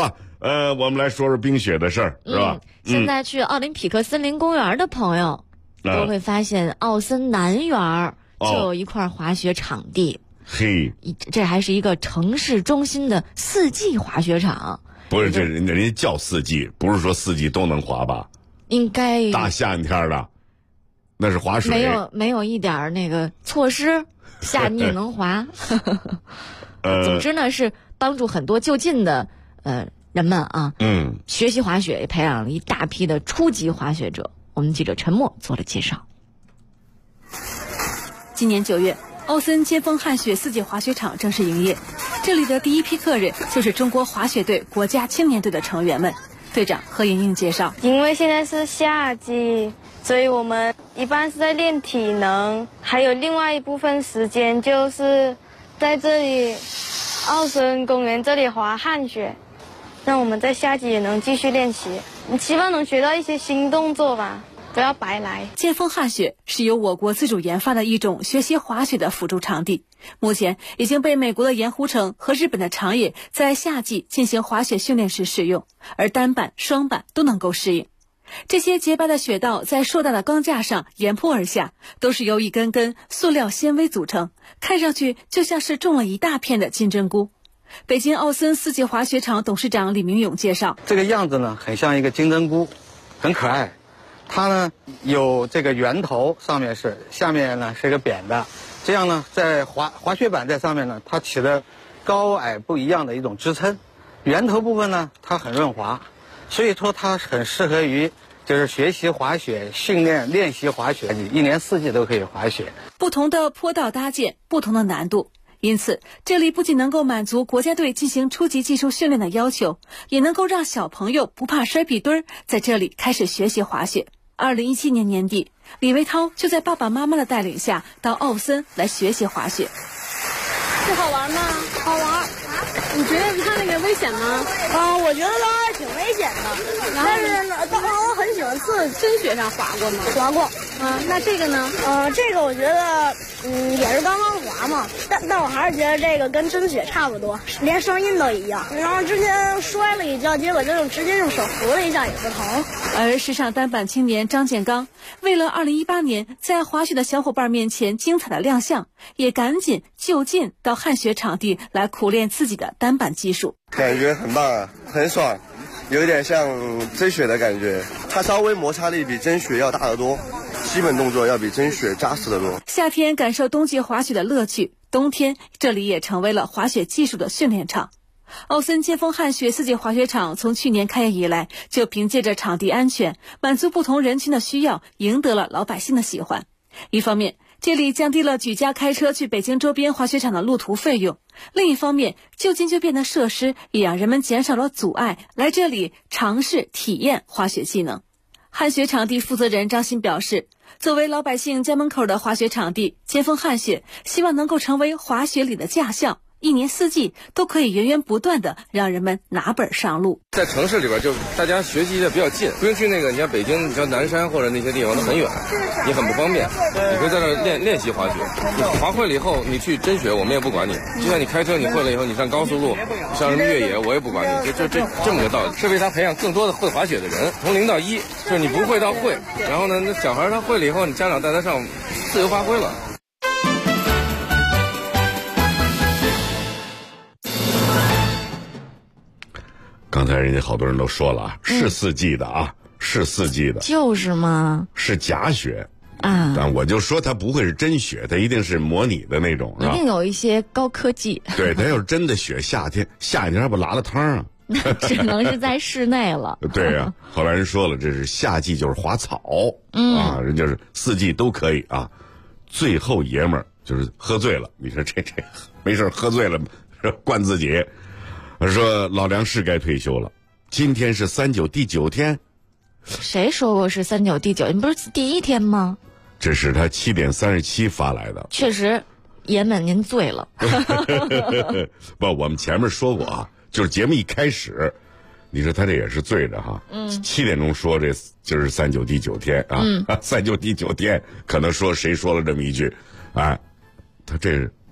我们来说说冰雪的事儿，是吧？ 现在去奥林匹克森林公园的朋友都会发现，奥森南园就有一块滑雪场地。 嘿， 这还是一个城市中心的4季滑雪场。 不是，这人家叫4季，不是说4季都能滑吧？ 应该大夏天的，那是滑水， 没有一点那个措施，下你也能滑。总之呢，是帮助很多就近的人们啊，学习滑雪，也培养了一大批的初级滑雪者。我们记者陈默做了介绍。 今年9月，奥森尖峰旱雪4季滑雪场正式营业。这里的第一批客人就是中国滑雪队国家青年队的成员们。队长何莹莹介绍， 因为现在是夏季，所以我们一般是在练体能，还有另外一部分时间就是在这里奥森公园这里滑旱雪，让我们在夏季也能继续练习，希望能学到一些新动作吧，不要白来。 尖峰旱雪是由我国自主研发的一种学习滑雪的辅助场地，目前已经被美国的盐湖城和日本的长野在夏季进行滑雪训练时使用，而单板、双板都能够适应。这些洁白的雪道在硕大的钢架上沿坡而下，都是由一根根塑料纤维组成，看上去就像是种了一大片的金针菇。北京奥森4季滑雪场董事长李明勇介绍， 这个样子呢，很像一个金针菇，很可爱。它呢有这个圆头，上面是，下面呢是一个扁的，这样呢在滑雪板在上面呢，它起了高矮不一样的一种支撑。圆头部分呢，它很润滑，所以说它很适合于就是学习滑雪、练习滑雪，你1年4季都可以滑雪。 不同的坡道搭建，不同的难度，因此这里不仅能够满足国家队进行初级技术训练的要求，也能够让小朋友不怕摔屁墩儿，在这里开始学习滑雪。2017年年底，李维涛就在爸爸妈妈的带领下到奥森来学习滑雪。 这好玩吗？好玩。你觉得它那个危险吗？我觉得它挺危险的。但是呢，我很喜欢真雪上滑过吗？滑过。那这个呢？这个我觉得，也是刚刚滑嘛。但我还是觉得这个跟真雪差不多，连声音都一样。然后之前摔了一跤，结果就直接用手扶了一下也不疼。 而时尚单板青年张建刚，为了2018年在滑雪的小伙伴面前精彩的亮相，也赶紧就近到旱雪场地来苦练自己的单板技术。 感觉很棒啊，很爽，有点像真雪的感觉。它稍微摩擦力比真雪要大得多，基本动作要比真雪扎实得多。 夏天感受冬季滑雪的乐趣，冬天这里也成为了滑雪技术的训练场。奥森尖峰旱雪4季滑雪场从去年开业以来，就凭借着场地安全，满足不同人群的需要，赢得了老百姓的喜欢。一方面，这里降低了举家开车去北京周边滑雪场的路途费用；另一方面，就近就便的设施也让人们减少了阻碍，来这里尝试体验滑雪技能。旱雪场地负责人张鑫表示，作为老百姓家门口的滑雪场地，尖峰旱雪希望能够成为滑雪里的驾校，1年4季都可以源源不断的让人们拿本上路。 在城市里边，就大家学习的比较近，不用去那个你像北京，你像南山或者那些地方都很远，你很不方便。你可以在这练习滑雪，你滑会了以后，你去真雪我们也不管你。就像你开车，你会了以后，你上高速路，上什么越野，我也不管你。这么个道理，是为他培养更多的会滑雪的人，从0到1，就是你不会到会，然后呢，那小孩他会了以后，你家长带他上，自由发挥了。 刚才人家好多人都说了啊，是4季的啊，是4季的， 就是嘛， 是假雪啊。 但我就说它不会是真雪，它一定是模拟的那种， 一定有一些高科技。 对，它要是真的雪，夏天还不拉了汤啊？ 那只能是在室内了。 对呀，后来人说了，这是夏季就是滑草，啊，人家是4季都可以啊。最后爷们儿就是喝醉了，你说这没事喝醉了灌自己。说老梁是该退休了，今天是39第9天。 谁说过是39第9？你不是第1天吗？ 这是他7点37发来的。 确实，爷们您醉了。 不，我们前面说过啊，就是节目一开始，你说他这也是醉着哈。7点钟说这就是39第9天啊，39第9天，可能说谁说了这么一句，哎，他这是到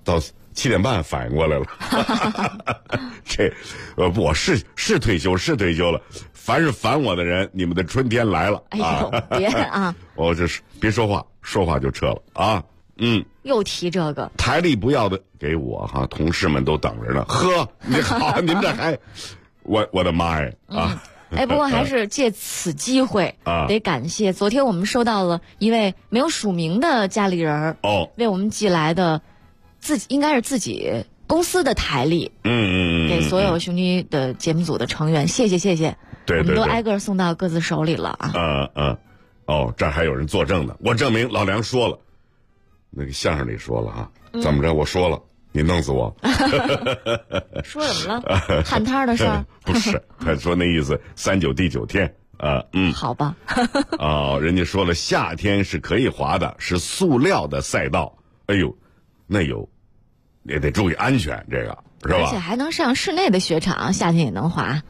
7点半反应过来了。这我是退休了，凡是烦我的人，你们的春天来了。 哎呦，别啊！ 我这是别说话就撤了啊。 又提这个台历不要的给我哈，同事们都等着呢。呵，你好，您这还，我的妈呀啊！ 不过还是借此机会得感谢昨天我们收到了一位没有署名的家里人为我们寄来的应该是自己公司的台历，给所有兄弟的节目组的成员，谢谢， 对， 我们都挨个送到各自手里了啊。 这儿还有人作证呢，我证明老梁说了，那个相声里说了啊，怎么着我说了。你弄死我！ 说什么了？旱摊的事儿？ 不是，他说那意思，39第9天好吧。 人家说了，夏天是可以滑的，是塑料的赛道。哎呦，那也得注意安全，这个是吧？ 而且还能上室内的雪场，夏天也能滑。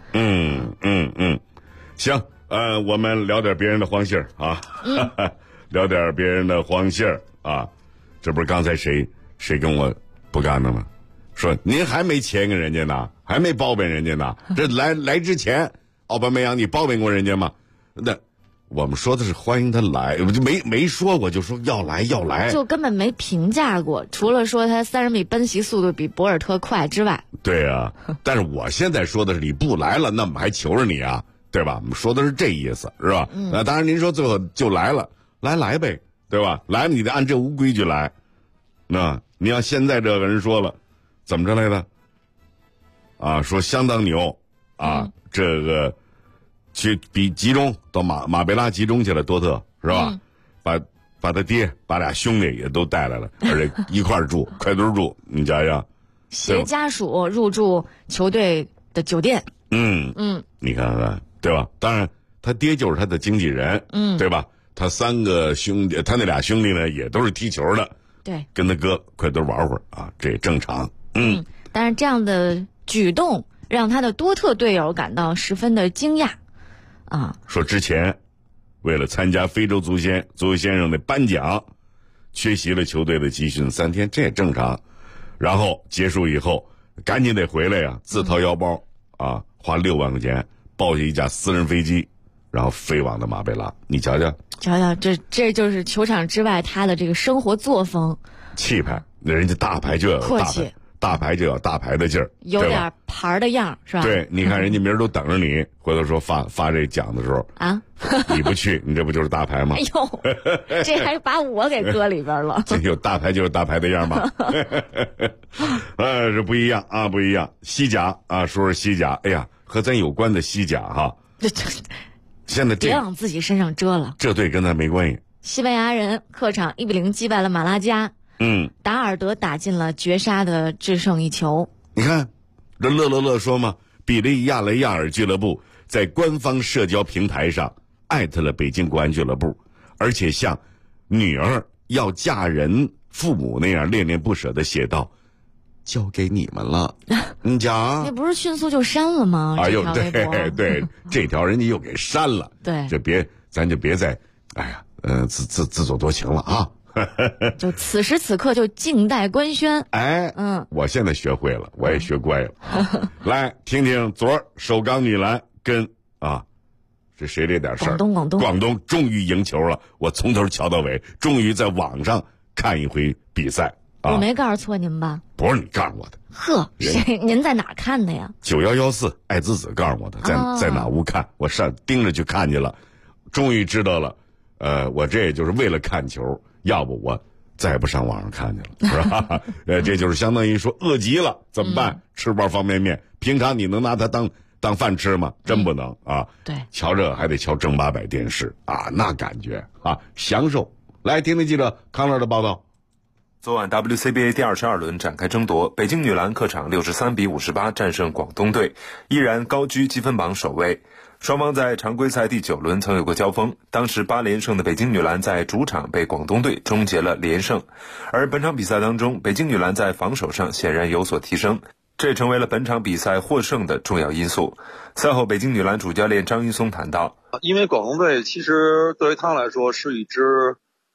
行，我们聊点别人的黄信儿啊，聊点别人的黄信儿啊，这不是刚才谁跟我不干的吗？说您还没签给人家呢，还没包庇人家呢。这来之前，奥巴梅扬你包庇过人家吗？那我们说的是欢迎他来，我就没说过，就说要来， 就根本没评价过，除了说他30米奔袭速度比博尔特快之外。 对啊，但是我现在说的是你不来了，那我们还求着你啊，对吧？我们说的是这意思，是吧？那当然，您说最后就来了，来呗，对吧？来你得按这无规矩来，那。你要现在这个人说了，怎么着来的？说相当牛这个去集中到马贝拉集中去了，多特是吧？把他爹把俩兄弟也都带来了，而且一块儿住，快堆住，你想想， 携家属入住球队的酒店。 你看看对吧？当然他爹就是他的经纪人，对吧？他3个兄弟，他那俩兄弟呢也都是踢球的。 对， 跟他哥快都玩会儿啊，这也正常。 但是这样的举动让他的多特队友感到十分的惊讶啊。 说之前为了参加非洲足球先生的颁奖，缺席了球队的集训3天，这也正常。然后结束以后，赶紧得回来呀，自掏腰包花6万块钱包下一架私人飞机，然后飞往的马贝拉。你瞧瞧， 这就是球场之外他的这个生活作风、 气派。那人家大牌就要有大牌，大牌就要大牌的劲儿， 有点牌的样是吧？ 对，你看人家明儿都等着你，回头说发这奖的时候你不去，你这不就是大牌吗？ 哎呦，这还把我给搁里边了。 这有大牌就是大牌的样吗？这不一样啊，不一样。西甲啊，说是西甲，哎呀，和咱有关的西甲哈。现在别往自己身上遮了， 这队跟咱没关系。 西班牙人客场1比0击败了马拉加，达尔德打进了绝杀的制胜1球。 你看，这乐说嘛，比利亚雷亚尔俱乐部在官方社交平台上艾特了北京国安俱乐部，而且像女儿要嫁人父母那样恋恋不舍的写道：“交给你们了。”你讲， 那不是迅速就删了吗？ 对，这条人家又给删了。 对， 咱就别再，哎呀，自作多情了啊！ 就此时此刻就静待官宣。 我现在学会了，我也学乖了。来听听昨儿首钢女篮跟这谁这点事儿？广东终于赢球了，我从头瞧到尾，终于在网上看一回比赛。 我没告诉错您吧？ 不是你告诉我的。 呵，您在哪看的呀 ？9114爱滋子告诉我的，在哪屋看？我上盯着去看去了，终于知道了。我这也就是为了看球，要不我再也不上网上看去了，是吧？这就是相当于说饿极了怎么办？吃包方便面，平常你能拿它当饭吃吗？真不能啊！ 对， 瞧这还得瞧正800电视那感觉享受。来听听记者康乐的报道。 昨晚 WCBA 第22轮展开争夺，北京女篮客场63比58战胜广东队，依然高居积分榜首位。双方在常规赛第9轮曾有过交锋，当时8连胜的北京女篮在主场被广东队终结了连胜。而本场比赛当中，北京女篮在防守上显然有所提升，这也成为了本场比赛获胜的重要因素。赛后，北京女篮主教练张一松谈到， 因为广东队其实对于他们来说是一支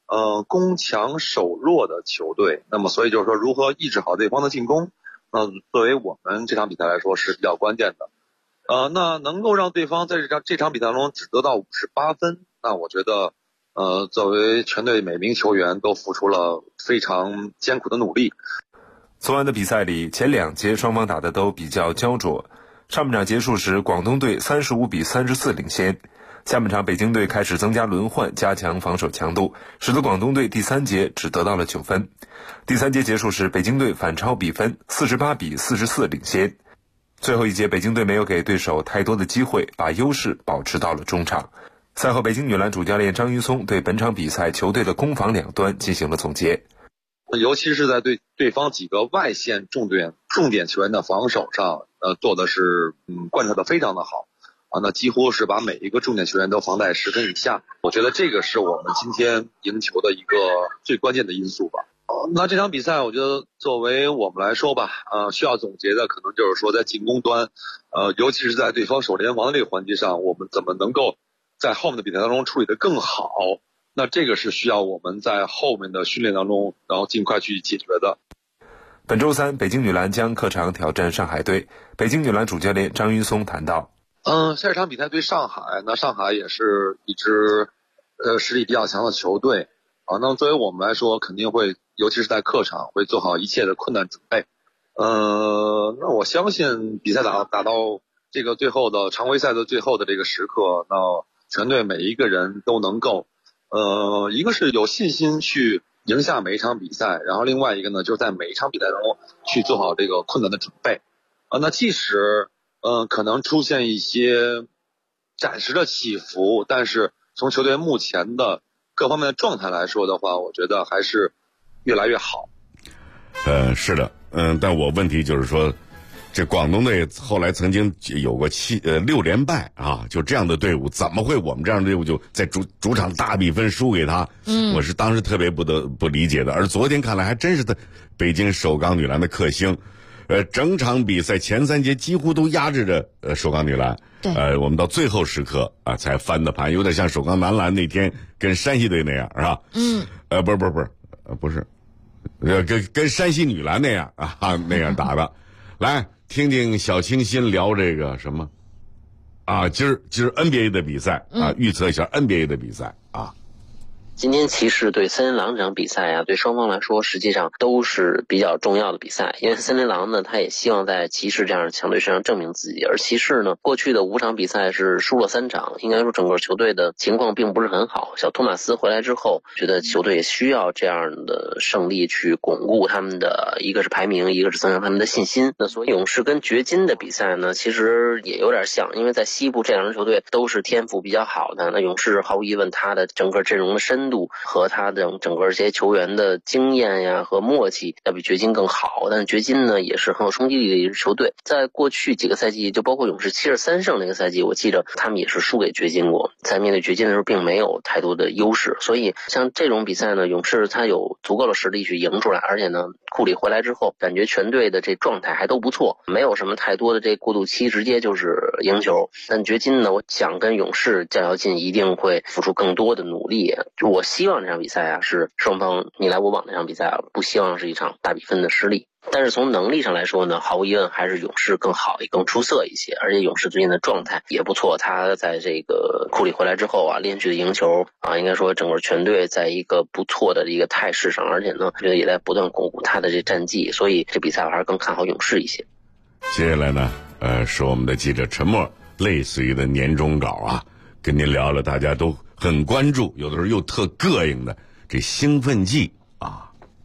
攻强守弱的球队，那么所以就是说如何抑制好对方的进攻，那作为我们这场比赛来说是比较关键的。那能够让对方在这场比赛中只得到58分，那我觉得作为全队每名球员都付出了非常艰苦的努力。 昨晚的比赛里，前2节双方打得都比较焦灼。上半场结束时，广东队35比34领先。下半场北京队开始增加轮换，加强防守强度，使得广东队第3节只得到了9分。第3节结束时，北京队反超比分，48比44领先。最后一节，北京队没有给对手太多的机会，把优势保持到了中场。赛后，北京女篮主教练张云松对本场比赛球队的攻防两端进行了总结。 尤其是在对方几个外线重点球员的防守上，做的是贯彻的非常的好啊，那几乎是把每一个重点球员都防在10分以下。我觉得这个是我们今天赢球的一个最关键的因素吧。那这场比赛我觉得作为我们来说吧，需要总结的可能就是说在进攻端，尤其是在对方守联防的这个环节上，我们怎么能够在后面的比赛当中处理得更好。那这个是需要我们在后面的训练当中，然后尽快去解决的。 本周3，北京女篮将客场挑战上海队。北京女篮主教练张云松谈到， 下一场比赛对上海，那上海也是一支实力比较强的球队啊。那作为我们来说，肯定会，尤其是在客场，会做好一切的困难准备。那我相信比赛打到这个最后的常规赛的最后的这个时刻，那全队每一个人都能够。一个是有信心去赢下每一场比赛，然后另外一个呢，就是在每一场比赛中去做好这个困难的准备。那即使可能出现一些暂时的起伏，但是从球队目前的各方面的状态来说的话，我觉得还是越来越好。 是的，但我问题就是说，这广东队后来曾经有过6连败啊，就这样的队伍怎么会我们这样的队伍就在主场大比分输给他？我是当时特别不理解的。而昨天看来还真是北京首钢女篮的克星，整场比赛前3节几乎都压制着首钢女篮。对，我们到最后时刻啊才翻的盘，有点像首钢男篮那天跟山西队那样，是吧？不是，跟山西女篮那样啊那样打的。来听听小清新聊这个什么啊？今儿 NBA 的比赛啊，预测一下 NBA 的比赛啊。 今天骑士对森林狼这场比赛啊，对双方来说实际上都是比较重要的比赛，因为森林狼呢，他也希望在骑士这样的强队身上证明自己，而骑士呢，过去的5场比赛是输了3场，应该说整个球队的情况并不是很好。小托马斯回来之后，觉得球队也需要这样的胜利去巩固他们的一个是排名，一个是增强他们的信心。那所以勇士跟掘金的比赛呢，其实也有点像，因为在西部这两支球队都是天赋比较好的，那勇士毫无疑问他的整个阵容的深度和他的整个这些球员的经验呀和默契要比掘金更好，但是掘金呢也是很有冲击力的一支球队。在过去几个赛季，就包括勇士73胜那个赛季，我记得他们也是输给掘金过，在面对掘金的时候并没有太多的优势，所以像这种比赛呢，勇士他有足够的实力去赢出来，而且呢库里回来之后，感觉全队的这状态还都不错，没有什么太多的这过渡期，直接就是赢球。但掘金呢，我想跟勇士较较劲，一定会付出更多的努力。就我希望这场比赛啊是双方你来我往，这场比赛啊不希望是一场大比分的失利。但是从能力上来说呢，毫无疑问还是勇士更好也更出色一些，而且勇士最近的状态也不错，他在这个库里回来之后啊，连续的赢球啊，应该说整个全队在一个不错的一个态势上，而且呢觉得也在不断巩固他的这战绩，所以这比赛我还是更看好勇士一些。 接下来呢是我们的记者陈默类似于的年终稿啊，跟您聊了大家都很关注，有的时候又特膈应的这兴奋剂啊。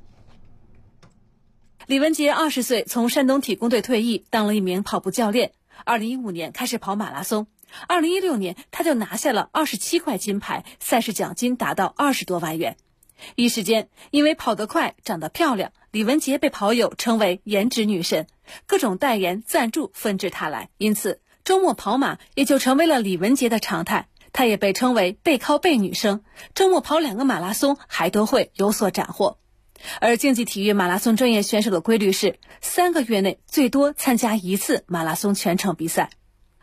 李文杰20岁，从山东体工队退役，当了一名跑步教练。2015年开始跑马拉松，2016年他就拿下了27块金牌，赛事奖金达到20多万元。一时间，因为跑得快、长得漂亮，李文杰被跑友称为颜值女神，各种代言、赞助纷至沓来，因此周末跑马也就成为了李文杰的常态。她也被称为背靠背女生，周末跑2个马拉松还都会有所斩获。而竞技体育马拉松专业选手的规律是3个月内最多参加1次马拉松全程比赛。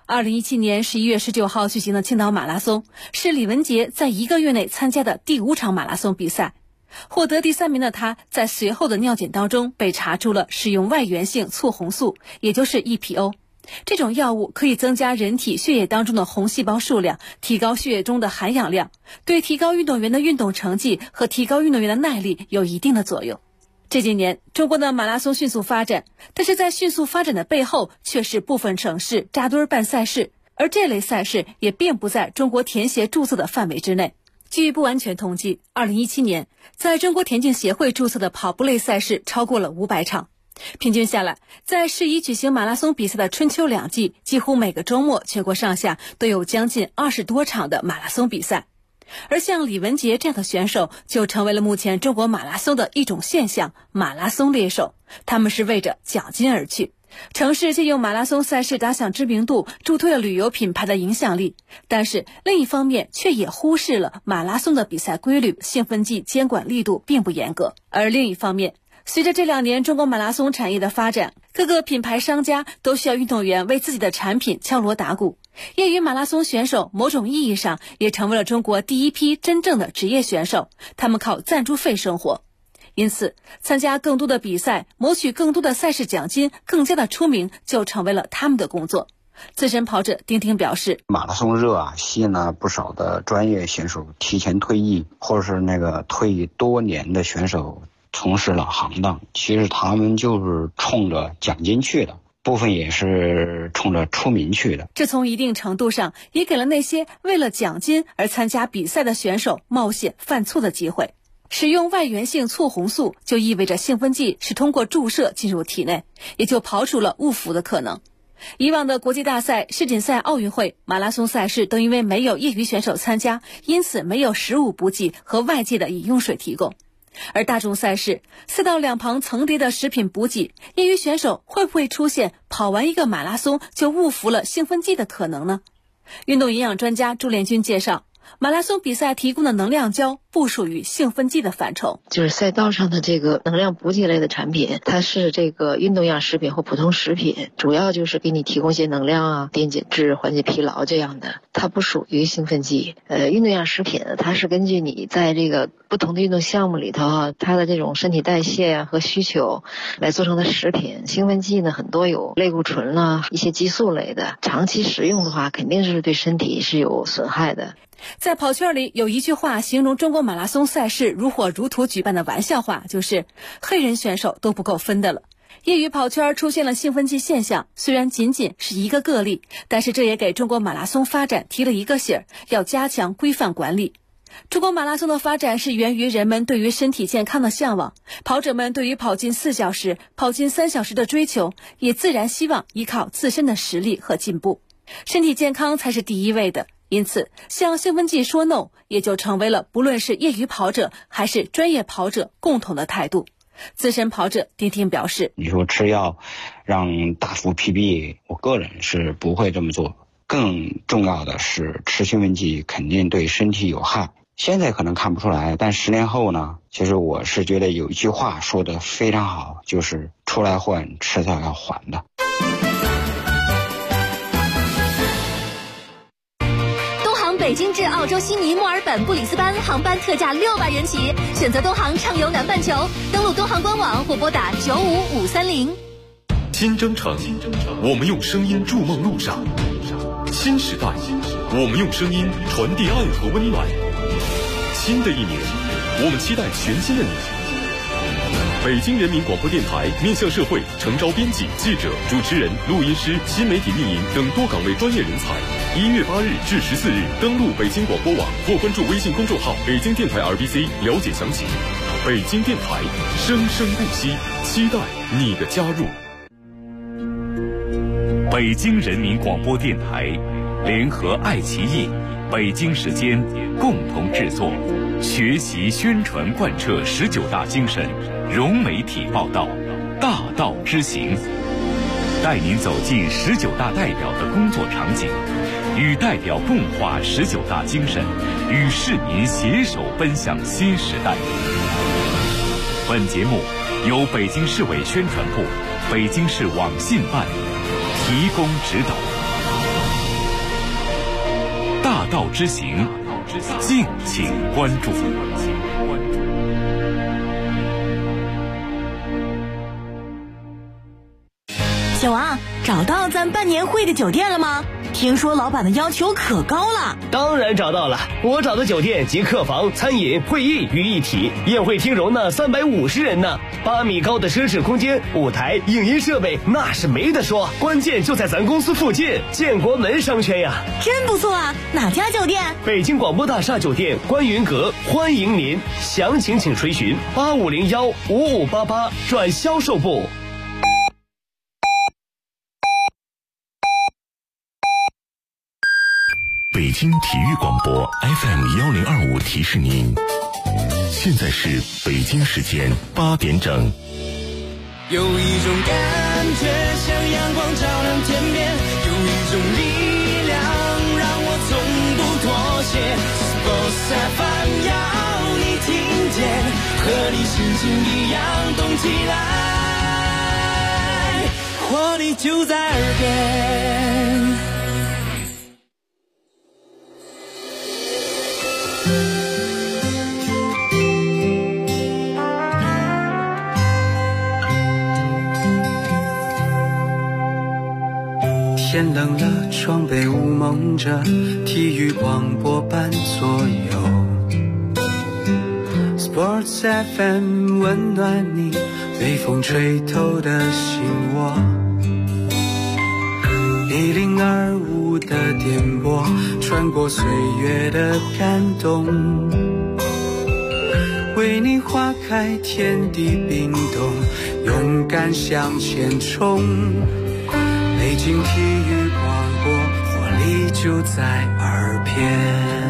2017年11月19号举行的青岛马拉松是李文杰在1个月内参加的第5场马拉松比赛。获得第3名的他，在随后的尿检当中被查出了使用外源性促红素，也就是 EPO。这种药物可以增加人体血液当中的红细胞数量，提高血液中的含氧量，对提高运动员的运动成绩和提高运动员的耐力有一定的作用。这几年，中国的马拉松迅速发展，但是在迅速发展的背后，却是部分城市扎堆办赛事，而这类赛事也并不在中国田协注册的范围之内。据不完全统计，2017年在中国田径协会注册的跑步类赛事超过了500场。平均下来，在适宜举行马拉松比赛的春秋2季，几乎每个周末全国上下都有将近20多场的马拉松比赛。而像李文杰这样的选手就成为了目前中国马拉松的一种现象，马拉松猎手，他们是为着奖金而去。城市借用马拉松赛事打响知名度，助推了旅游品牌的影响力，但是另一方面却也忽视了马拉松的比赛规律，兴奋剂监管力度并不严格。而另一方面，随着这2年中国马拉松产业的发展，各个品牌商家都需要运动员为自己的产品敲锣打鼓。业余马拉松选手某种意义上也成为了中国第一批真正的职业选手，他们靠赞助费生活。因此，参加更多的比赛，谋取更多的赛事奖金，更加的出名，就成为了他们的工作。资深跑者丁丁表示， 马拉松热啊，吸引了不少的专业选手提前退役，或者是退役多年的选手从事老行当，其实他们就是冲着奖金去的，部分也是冲着出名去的。 这从一定程度上也给了那些为了奖金而参加比赛的选手冒险犯错的机会。使用外源性促红素就意味着兴奋剂是通过注射进入体内，也就刨除了误服的可能。以往的国际大赛、世锦赛、奥运会、马拉松赛事都因为没有业余选手参加，因此没有食物补给和外界的饮用水提供。而大众赛事赛道两旁层叠的食品补给，业余选手会不会出现跑完一个马拉松就误服了兴奋剂的可能呢？运动营养专家朱连军介绍，马拉松比赛提供的能量胶不属于兴奋剂的范畴， 就是赛道上的这个能量补给类的产品，它是这个运动营养食品或普通食品，主要就是给你提供一些能量啊、电解质、缓解疲劳这样的，它不属于兴奋剂。运动营养食品它是根据你在这个不同的运动项目里头啊，它的这种身体代谢啊和需求来做成的食品。兴奋剂呢，很多有类固醇啊、一些激素类的，长期食用的话，肯定是对身体是有损害的。 在跑圈里有一句话形容中国马拉松赛事如火如荼举办的玩笑话，就是黑人选手都不够分的了。业余跑圈出现了兴奋剂现象，虽然仅仅是一个个例，但是这也给中国马拉松发展提了一个醒儿，要加强规范管理。中国马拉松的发展是源于人们对于身体健康的向往，跑者们对于跑进4小时、跑进3小时的追求，也自然希望依靠自身的实力和进步。身体健康才是第一位的，因此向兴奋剂说 no 也就成为了不论是业余跑者还是专业跑者共同的态度。资深跑者丁丁表示， 你说吃药让大幅 PB， 我个人是不会这么做，更重要的是吃兴奋剂肯定对身体有害。现在可能看不出来，但10年后呢，其实我是觉得有一句话说的非常好，就是出来混，迟早要还的。 北京至澳洲悉尼、墨尔本、布里斯班航班特价600元起，选择东航畅游南半球，登录东航官网或拨打95530。 新征程，我们用声音筑梦路上；新时代，我们用声音传递爱和温暖。新的一年，我们期待全新的你。北京人民广播电台面向社会诚招编辑、记者、主持人、录音师、新媒体运营等多岗位专业人才。1月8日至14日，登录北京广播网或关注微信公众号“北京电台 RBC” 了解详情。北京电台，生生不息，期待你的加入。 北京人民广播电台联合爱奇艺、北京时间共同制作，学习宣传贯彻19大精神，融媒体报道，大道之行，带您走进19大代表的工作场景，与代表共话19大精神，与市民携手奔向新时代。本节目由北京市委宣传部、北京市网信办提供指导。 道之行，敬请关注。 小王，找到咱办年会的酒店了吗？听说老板的要求可高了。 当然找到了，我找的酒店集客房、餐饮、会议于一体，宴会厅容纳350人呢，8米高的奢侈空间，舞台、影音设备那是没得说，关键就在咱公司附近，建国门商圈呀。 真不错啊，哪家酒店？ 北京广播大厦酒店观云阁，欢迎您，详情请垂询8501-5588转销售部。 北京体育广播 FM1025提示您，现在是北京时间8点整。 有一种感觉像阳光照亮天边，有一种力量让我从不妥协。Sports FM 要你听见，和你心情一样动起来，活力就在耳边。天冷了，窗被雾蒙着，体育广播伴左右。Sports FM 温暖你，被风吹透的心窝。1025的电波，穿过岁月的感动，为你划开天地冰冻，勇敢向前冲。北京体育广播，活力就在耳边。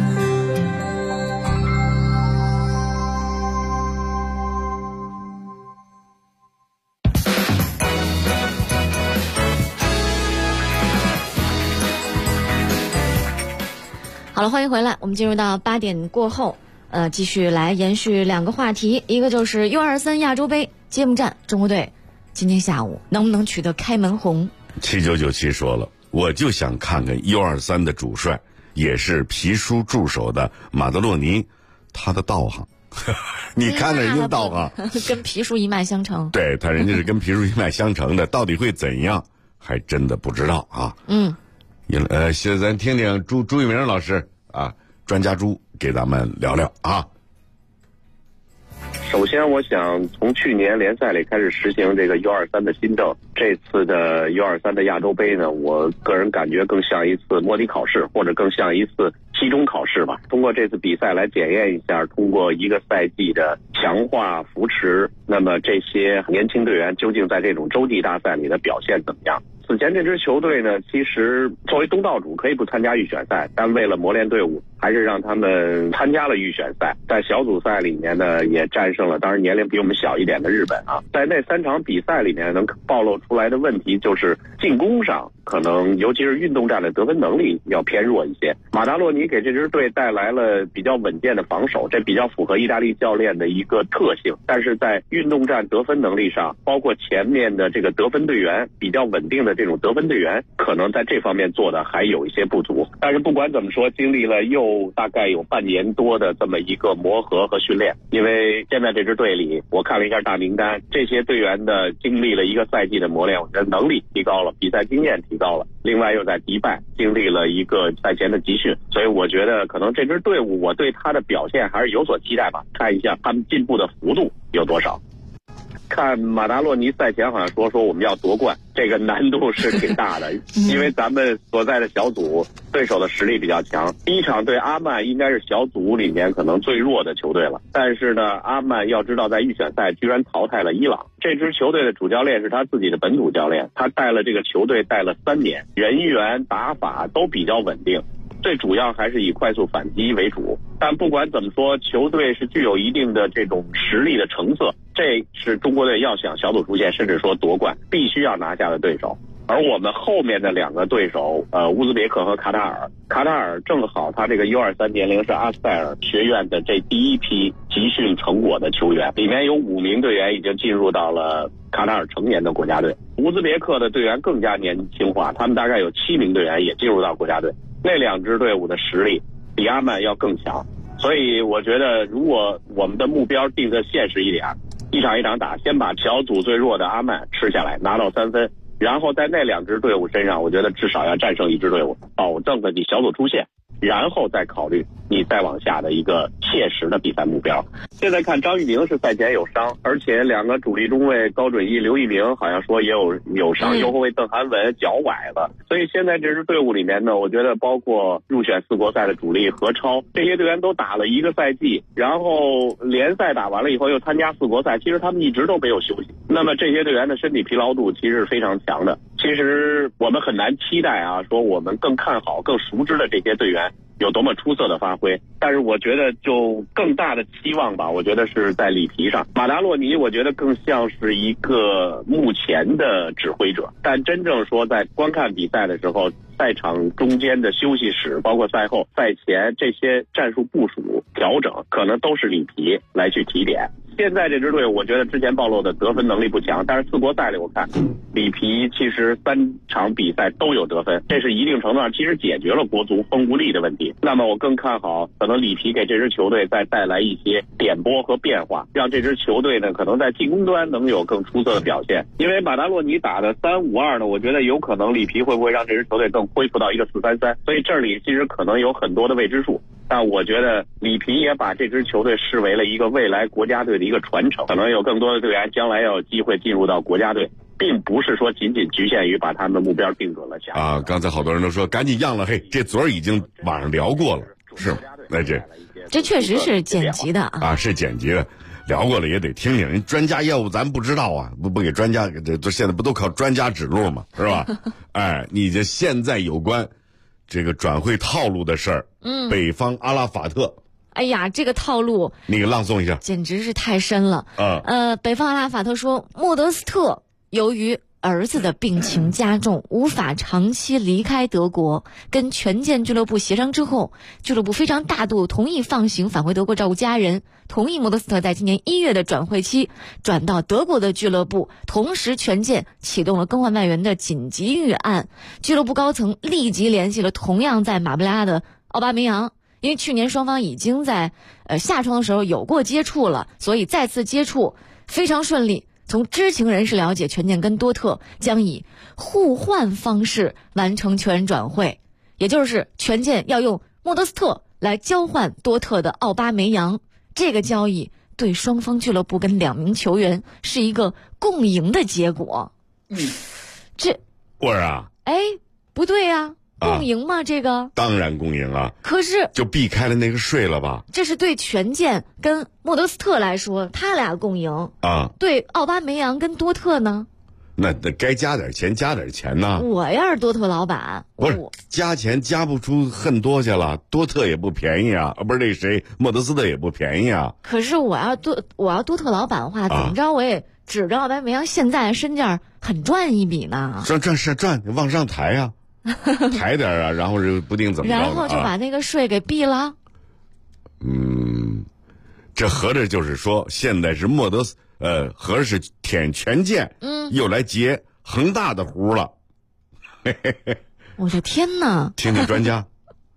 好了，欢迎回来，我们进入到8点过后，继续来延续2个话题，一个就是 U23 亚洲杯揭幕战，中国队今天下午能不能取得开门红 ？7997说了，我就想看看 U23 的主帅，也是皮书助手的马德洛尼，他的道行。你看看人家道行， 跟皮书一脉相承。 对，他人家是跟皮书一脉相承的，到底会怎样，还真的不知道啊。现在咱听听朱一鸣老师啊，专家朱给咱们聊聊啊。 首先，我想从去年联赛里开始实行这个 U23 的新政，这次的 U23 的亚洲杯呢，我个人感觉更像一次模拟考试，或者更像一次期中考试吧。通过这次比赛来检验一下，通过一个赛季的强化扶持，那么这些年轻队员究竟在这种洲际大赛里的表现怎么样。此前这支球队呢，其实作为东道主可以不参加预选赛，但为了磨练队伍，还是让他们参加了预选赛。在小组赛里面呢，也战胜了当然年龄比我们小一点的日本啊。在那3场比赛里面能暴露出来的问题就是进攻上可能尤其是运动战的得分能力要偏弱一些。马达洛尼给这支队带来了比较稳健的防守，这比较符合意大利教练的一个特性，但是在运动战得分能力上，包括前面的这个得分队员比较稳定的这种得分队员，可能在这方面做的还有一些不足。但是不管怎么说，经历了又大概有半年多的这么一个磨合和训练，因为现在这支队里我看了一下大名单，这些队员的经历了一个赛季的磨练，我觉得能力提高了，比赛经验提高了，另外又在迪拜经历了一个赛前的集训，所以我觉得可能这支队伍我对他的表现还是有所期待吧，看一下他们进步的幅度有多少。看马达洛尼赛前好像说我们要夺冠，这个难度是挺大的，因为咱们所在的小组对手的实力比较强。第一场对阿曼应该是小组里面可能最弱的球队了，但是呢，阿曼要知道在预选赛居然淘汰了伊朗。这支球队的主教练是他自己的本土教练，他带了这个球队带了3年，人员打法都比较稳定，最主要还是以快速反击为主。但不管怎么说，球队是具有一定的这种实力的成色，这是中国队要想小组出线甚至说夺冠必须要拿下的对手。而我们后面的2个对手乌兹别克和卡塔尔，卡塔尔正好他这个 U23 年龄是阿塞尔学院的这第一批集训成果的球员，里面有5名队员已经进入到了卡塔尔成年的国家队。乌兹别克的队员更加年轻化，他们大概有7名队员也进入到国家队。 那2支队伍的实力比阿曼要更强。所以我觉得，如果我们的目标定得现实一点，一场一场打，先把小组最弱的阿曼吃下来，拿到3分，然后在那2支队伍身上，我觉得至少要战胜1支队伍，保证了你小组出线，然后再考虑你再往下的一个切实的比赛目标。现在看张玉宁是赛前有伤，而且2个主力中卫高准翼、刘一鸣好像说也有伤，右后卫邓涵文脚崴了，所以现在这支队伍里面呢，我觉得包括入选4国赛的主力何超，这些队员都打了1个赛季，然后联赛打完了以后又参加4国赛，其实他们一直都没有休息。那么这些队员的身体疲劳度其实是非常强的。其实我们很难期待啊，说我们更看好、更熟知的这些队员有多么出色的发挥，但是我觉得就更大的期望吧，我觉得是在里皮上。马达洛尼我觉得更像是一个目前的指挥者，但真正说在观看比赛的时候，赛场中间的休息室，包括赛后赛前这些战术部署调整，可能都是里皮来去提点。现在这支队伍我觉得之前暴露的得分能力不强，但是4国赛里我看里皮其实3场比赛都有得分，这是一定程度上其实解决了国足锋无力的问题。那么我更看好可能里皮给这支球队再带来一些点拨和变化，让这支球队呢可能在进攻端能有更出色的表现。因为马达洛尼打的3-5-2呢，我觉得有可能里皮会不会让这支球队更恢复到一个4-3-3，所以这里其实可能有很多的未知数。但我觉得里皮也把这支球队视为了一个未来国家队的一个传承，可能有更多的队员将来要有机会进入到国家队，并不是说仅仅局限于把他们的目标定准了下啊。刚才好多人都说赶紧让了，嘿，这昨儿已经网上聊过了，是吗？那这确实是剪辑的啊， 是剪辑的，聊过了也得听听，人专家业务咱不知道啊，不给专家，这现在不都靠专家指路吗？是吧？哎，你这现在有关这个转会套路的事儿，北方阿拉法特， 哎呀，这个套路你给朗诵一下， 简直是太深了。北方阿拉法特说，莫德斯特由于儿子的病情加重，无法长期离开德国，跟权健俱乐部协商之后，俱乐部非常大度同意放行返回德国照顾家人，同意莫德斯特在今年1月的转会期转到德国的俱乐部，同时权健启动了更换外援的紧急预案。俱乐部高层立即联系了同样在马布拉的奥巴梅扬，因为去年双方已经在夏窗的时候有过接触了，所以再次接触非常顺利。从知情人士了解，权健跟多特将以互换方式完成球员转会，也就是权健要用莫德斯特来交换多特的奥巴梅扬。这个交易对双方俱乐部跟2名球员是一个共赢的结果。这我啊， 不对啊，共赢吗？这个当然共赢啊， 可是就避开了那个税了吧？ 这是对权健跟莫德斯特来说，他俩共赢啊。 对奥巴梅扬跟多特呢？ 那该加点钱呢。 我要是多特老板， 不是加钱加不出很多去了，多特也不便宜啊，不是那谁莫德斯特也不便宜啊。 可是我要多特老板的话，怎么着我也指着奥巴梅扬现在身价很赚一笔呢。 赚，往上抬啊。抬点啊，然后就不定怎么着， 然后就把那个税给避了。 这合着就是说，现在是合着是舔权健，又来结恒大的胡了。 我的天哪！ 听听专家。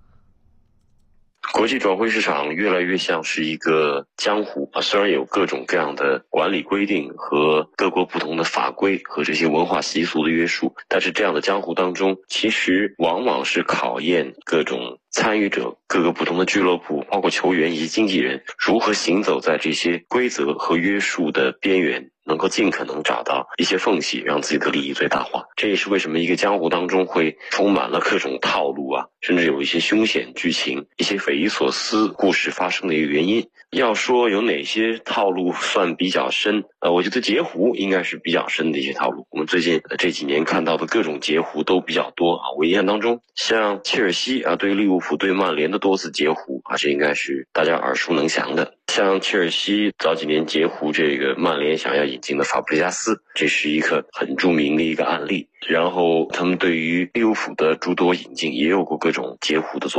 国际转会市场越来越像是一个江湖啊，虽然有各种各样的管理规定和各国不同的法规和这些文化习俗的约束，但是这样的江湖当中，其实往往是考验各种参与者、各个不同的俱乐部，包括球员以及经纪人，如何行走在这些规则和约束的边缘，能够尽可能找到一些缝隙，让自己的利益最大化。这也是为什么一个江湖当中会充满了各种套路啊，甚至有一些凶险剧情、一些匪夷所思故事发生的一个原因。要说有哪些套路算比较深，我觉得截胡应该是比较深的一些套路。我们最近这几年看到的各种截胡都比较多啊。我印象当中，像切尔西啊对利物浦、对曼联的多次截胡啊，这应该是大家耳熟能详的。像切尔西早几年截胡这个曼联想要引进的法布雷加斯，这是一个很著名的一个案例。然后他们对于利物浦的诸多引进也有过各种截胡的做法。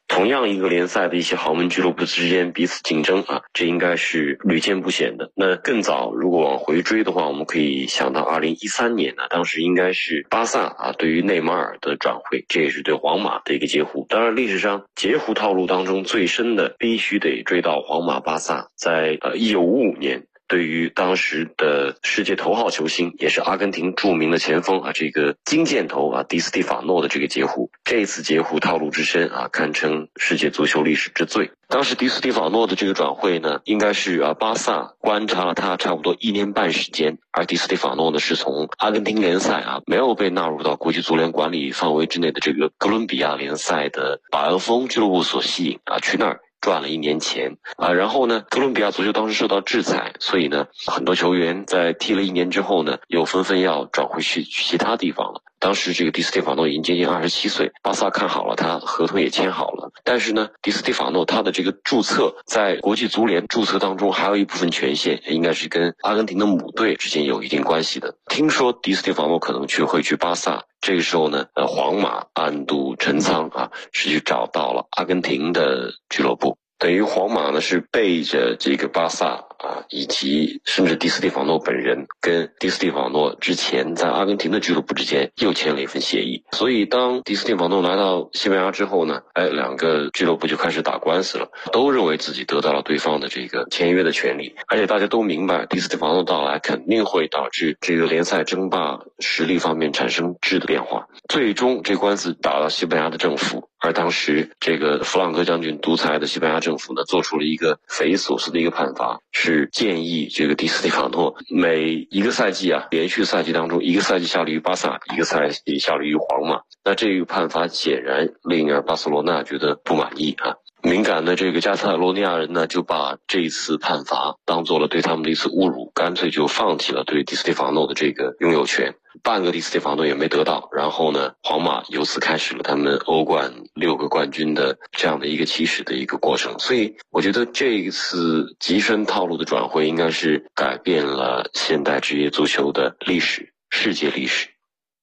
同样一个联赛的一些豪门俱乐部之间彼此竞争啊，这应该是屡见不鲜的。那更早如果往回追的话，我们可以想到2013年呢，当时应该是巴萨啊对于内马尔的转会，这也是对皇马的一个截胡。当然历史上截胡套路当中最深的必须得追到皇马巴萨，在1955年对于当时的世界头号球星，也是阿根廷著名的前锋啊，这个金箭头啊迪斯蒂法诺的这个截胡，这次截胡套路之深啊，堪称世界足球历史之最。当时迪斯蒂法诺的这个转会呢，应该是巴萨观察了他差不多1年半时间，而迪斯蒂法诺呢是从阿根廷联赛啊没有被纳入到国际足联管理范围之内的这个哥伦比亚联赛的巴尔丰俱乐部所吸引啊，去那儿赚了1年钱啊，然后呢，哥伦比亚足球当时受到制裁，所以呢，很多球员在踢了1年之后呢，又纷纷要转回去其他地方了。当时这个迪斯蒂法诺已经接近27岁，巴萨看好了他，合同也签好了。但是呢，迪斯蒂法诺他的这个注册在国际足联注册当中还有一部分权限，应该是跟阿根廷的母队之间有一定关系的。听说迪斯蒂法诺可能会去巴萨，这个时候呢，皇马暗度陈仓啊，是去找到了阿根廷的俱乐部。等于皇马呢是背着这个巴萨啊，以及甚至迪斯蒂法诺本人跟迪斯蒂法诺之前在阿根廷的俱乐部之间又签了一份协议。所以当迪斯蒂法诺来到西班牙之后呢，两个俱乐部就开始打官司了，都认为自己得到了对方的这个签约的权利，而且大家都明白迪斯蒂法诺到来肯定会导致这个联赛争霸实力方面产生质的变化。最终这官司打到西班牙的政府，而当时这个弗朗哥将军独裁的西班牙政府呢，做出了一个匪夷所思的一个判罚，是建议这个迪斯蒂法诺每一个赛季啊，连续赛季当中一个赛季效力于巴萨，一个赛季效力于皇马。那这个判罚显然令巴塞罗那觉得不满意啊。敏感的这个加泰罗尼亚人呢，就把这一次判罚当做了对他们的一次侮辱，干脆就放弃了对迪斯蒂法诺的这个拥有权，半个迪斯蒂法诺也没得到。然后呢，皇马由此开始了他们欧冠6个冠军的这样的一个起始的一个过程。所以我觉得这一次极深套路的转会应该是改变了现代职业足球的历史，世界历史。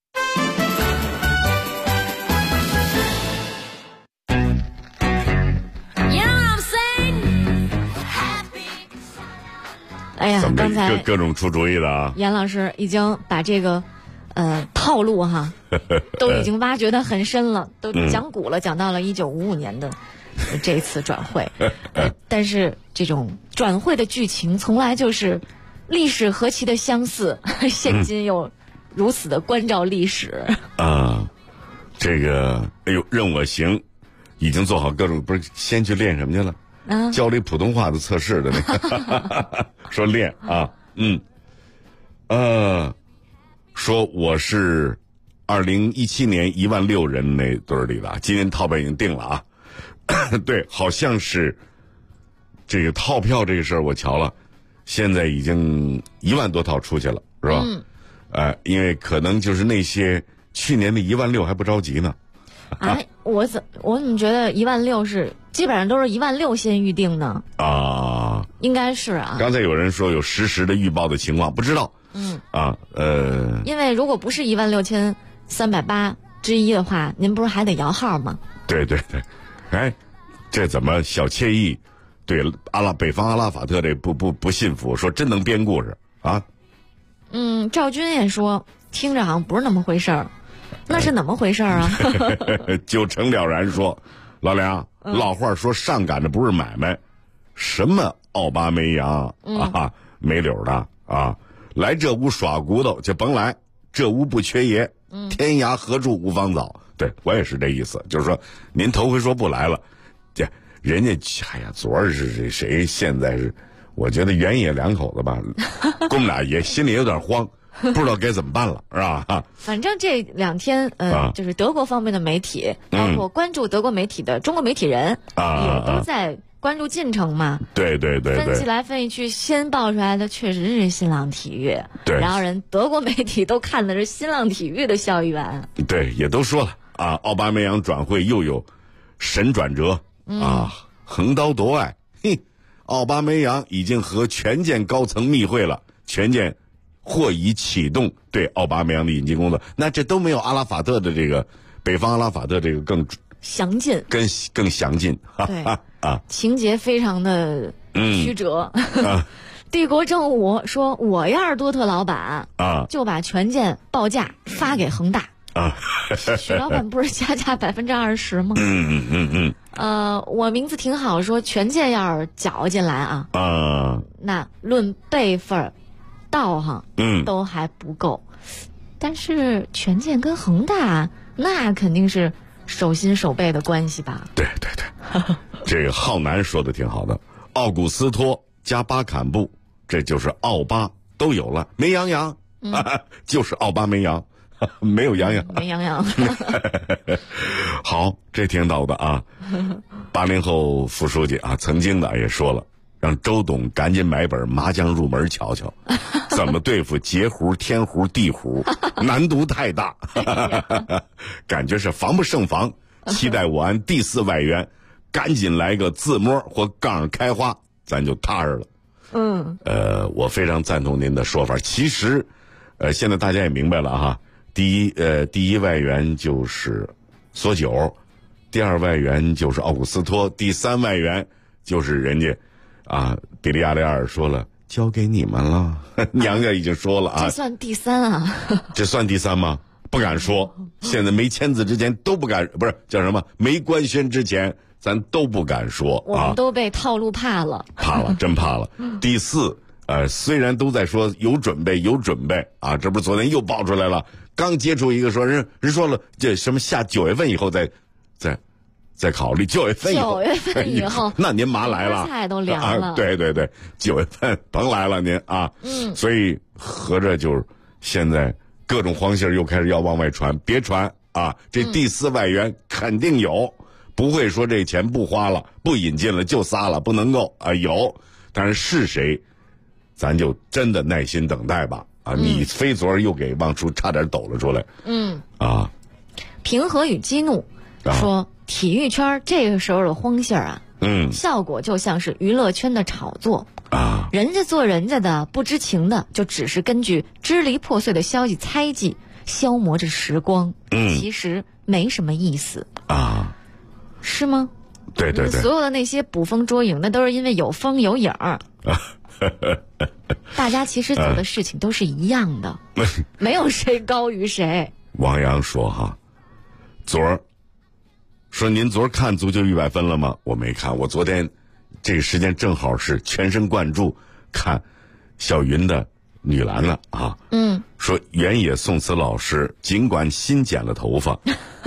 哎呀，刚才各种出主意的啊！ 严老师已经把这个套路哈都已经挖掘得很深了，都讲古了，讲到了1955年的这次转会。但是这种转会的剧情从来就是历史何其的相似，现今又如此的关照历史啊！这个哎呦，任我行，已经做好各种，不是先去练什么去了？教了一普通话的测试的那个说练啊，说我是2017年16000人那堆里的，今年套票已经定了啊。对，好像是这个套票这个事儿我瞧了，现在已经1万多套出去了，是吧？因为可能就是那些去年的16000还不着急呢。 我怎么觉得16000是基本上都是16000先预定呢？啊，应该是啊。 刚才有人说有实时的预报的情况，不知道。 因为如果不是16380之一的话，您不是还得摇号吗？ 对对对，哎，这怎么小惬意对北方阿拉法特这不信服，说真能编故事啊？ 赵军也说听着好像不是那么回事儿。那是怎么回事啊？ 就成了然说，老梁，老话说上赶着不是买卖，什么奥巴梅扬啊，没柳的啊，来这屋耍骨头就甭来，这屋不缺爷，天涯何处无芳草。对我也是这意思，就是说您头回说不来了，这人家哎呀，昨儿是谁，现在是我觉得原野两口子吧，我们俩也心里有点慌。不知道该怎么办了，是吧？ 反正这2天，就是德国方面的媒体，包括关注德国媒体的中国媒体人，也都在关注进程嘛。 对对对对。 分析来分析去，先爆出来的确实是新浪体育。 对。 然后德国媒体都看的是新浪体育的消息源。 对，也都说了啊，奥巴梅扬转会又有神转折啊，横刀夺爱。奥巴梅扬已经和权健高层密会了，权健或已启动对奥巴梅扬的引进工作，那这都没有阿拉法特的这个北方阿拉法特这个更详尽， 更详尽。 对啊，情节非常的曲折。帝国政务说，我要是多特老板啊，就把权健报价发给恒大啊。许老板不是加价20%吗？我名字挺好，说权健要是搅进来啊，那论辈分道行，都还不够。但是权健跟恒大那肯定是手心手背的关系吧？ 对对对，这个浩南说的挺好的，奥古斯托加巴坎布，这就是奥巴都有了，没杨洋，就是奥巴没杨，没有杨洋， 没杨洋。 好，这挺逗的啊。80后副书记啊，曾经的也说了，让周董赶紧买本麻将入门瞧瞧，怎么对付截胡、天胡、地胡，难度太大，感觉是防不胜防。期待我按第4外援赶紧来个自摸或杠开花，咱就踏实了。我非常赞同您的说法。其实，现在大家也明白了哈，第一外援就是索九，第2外援就是奥古斯托，第3外援就是人家啊，比利亚雷尔说了，交给你们了。娘家已经说了啊， 这算第3啊？ 这算第3吗？不敢说，现在没签字之前都不敢，不是叫什么？没官宣之前，咱都不敢说。 我们都被套路怕了， 怕了，真怕了。第4，虽然都在说有准备啊，这不是昨天又爆出来了？刚接触一个说人说了，这什么下9月份以后再考虑，9月份以后，那您麻来了， 菜都凉了。 对对对，9月份甭来了您啊。所以合着就是现在各种黄信又开始要往外传，别传啊！这第4外援肯定有，不会说这钱不花了，不引进了就撒了，不能够啊有，但是谁，咱就真的耐心等待吧啊！你非昨儿又给往出差点抖了出来， 平和与激怒说，体育圈这个时候的荒信儿啊，效果就像是娱乐圈的炒作啊，人家做人家的，不知情的就只是根据支离破碎的消息猜忌，消磨着时光，其实没什么意思啊，是吗？ 对对对， 所有的那些捕风捉影，那都是因为有风有影儿。大家其实做的事情都是一样的，没有谁高于谁。 王阳说哈，昨儿说您昨儿看足球100分了吗？我没看，我昨天这个时间正好是全神贯注看小云的女篮了啊。说原野宋慈老师尽管新剪了头发，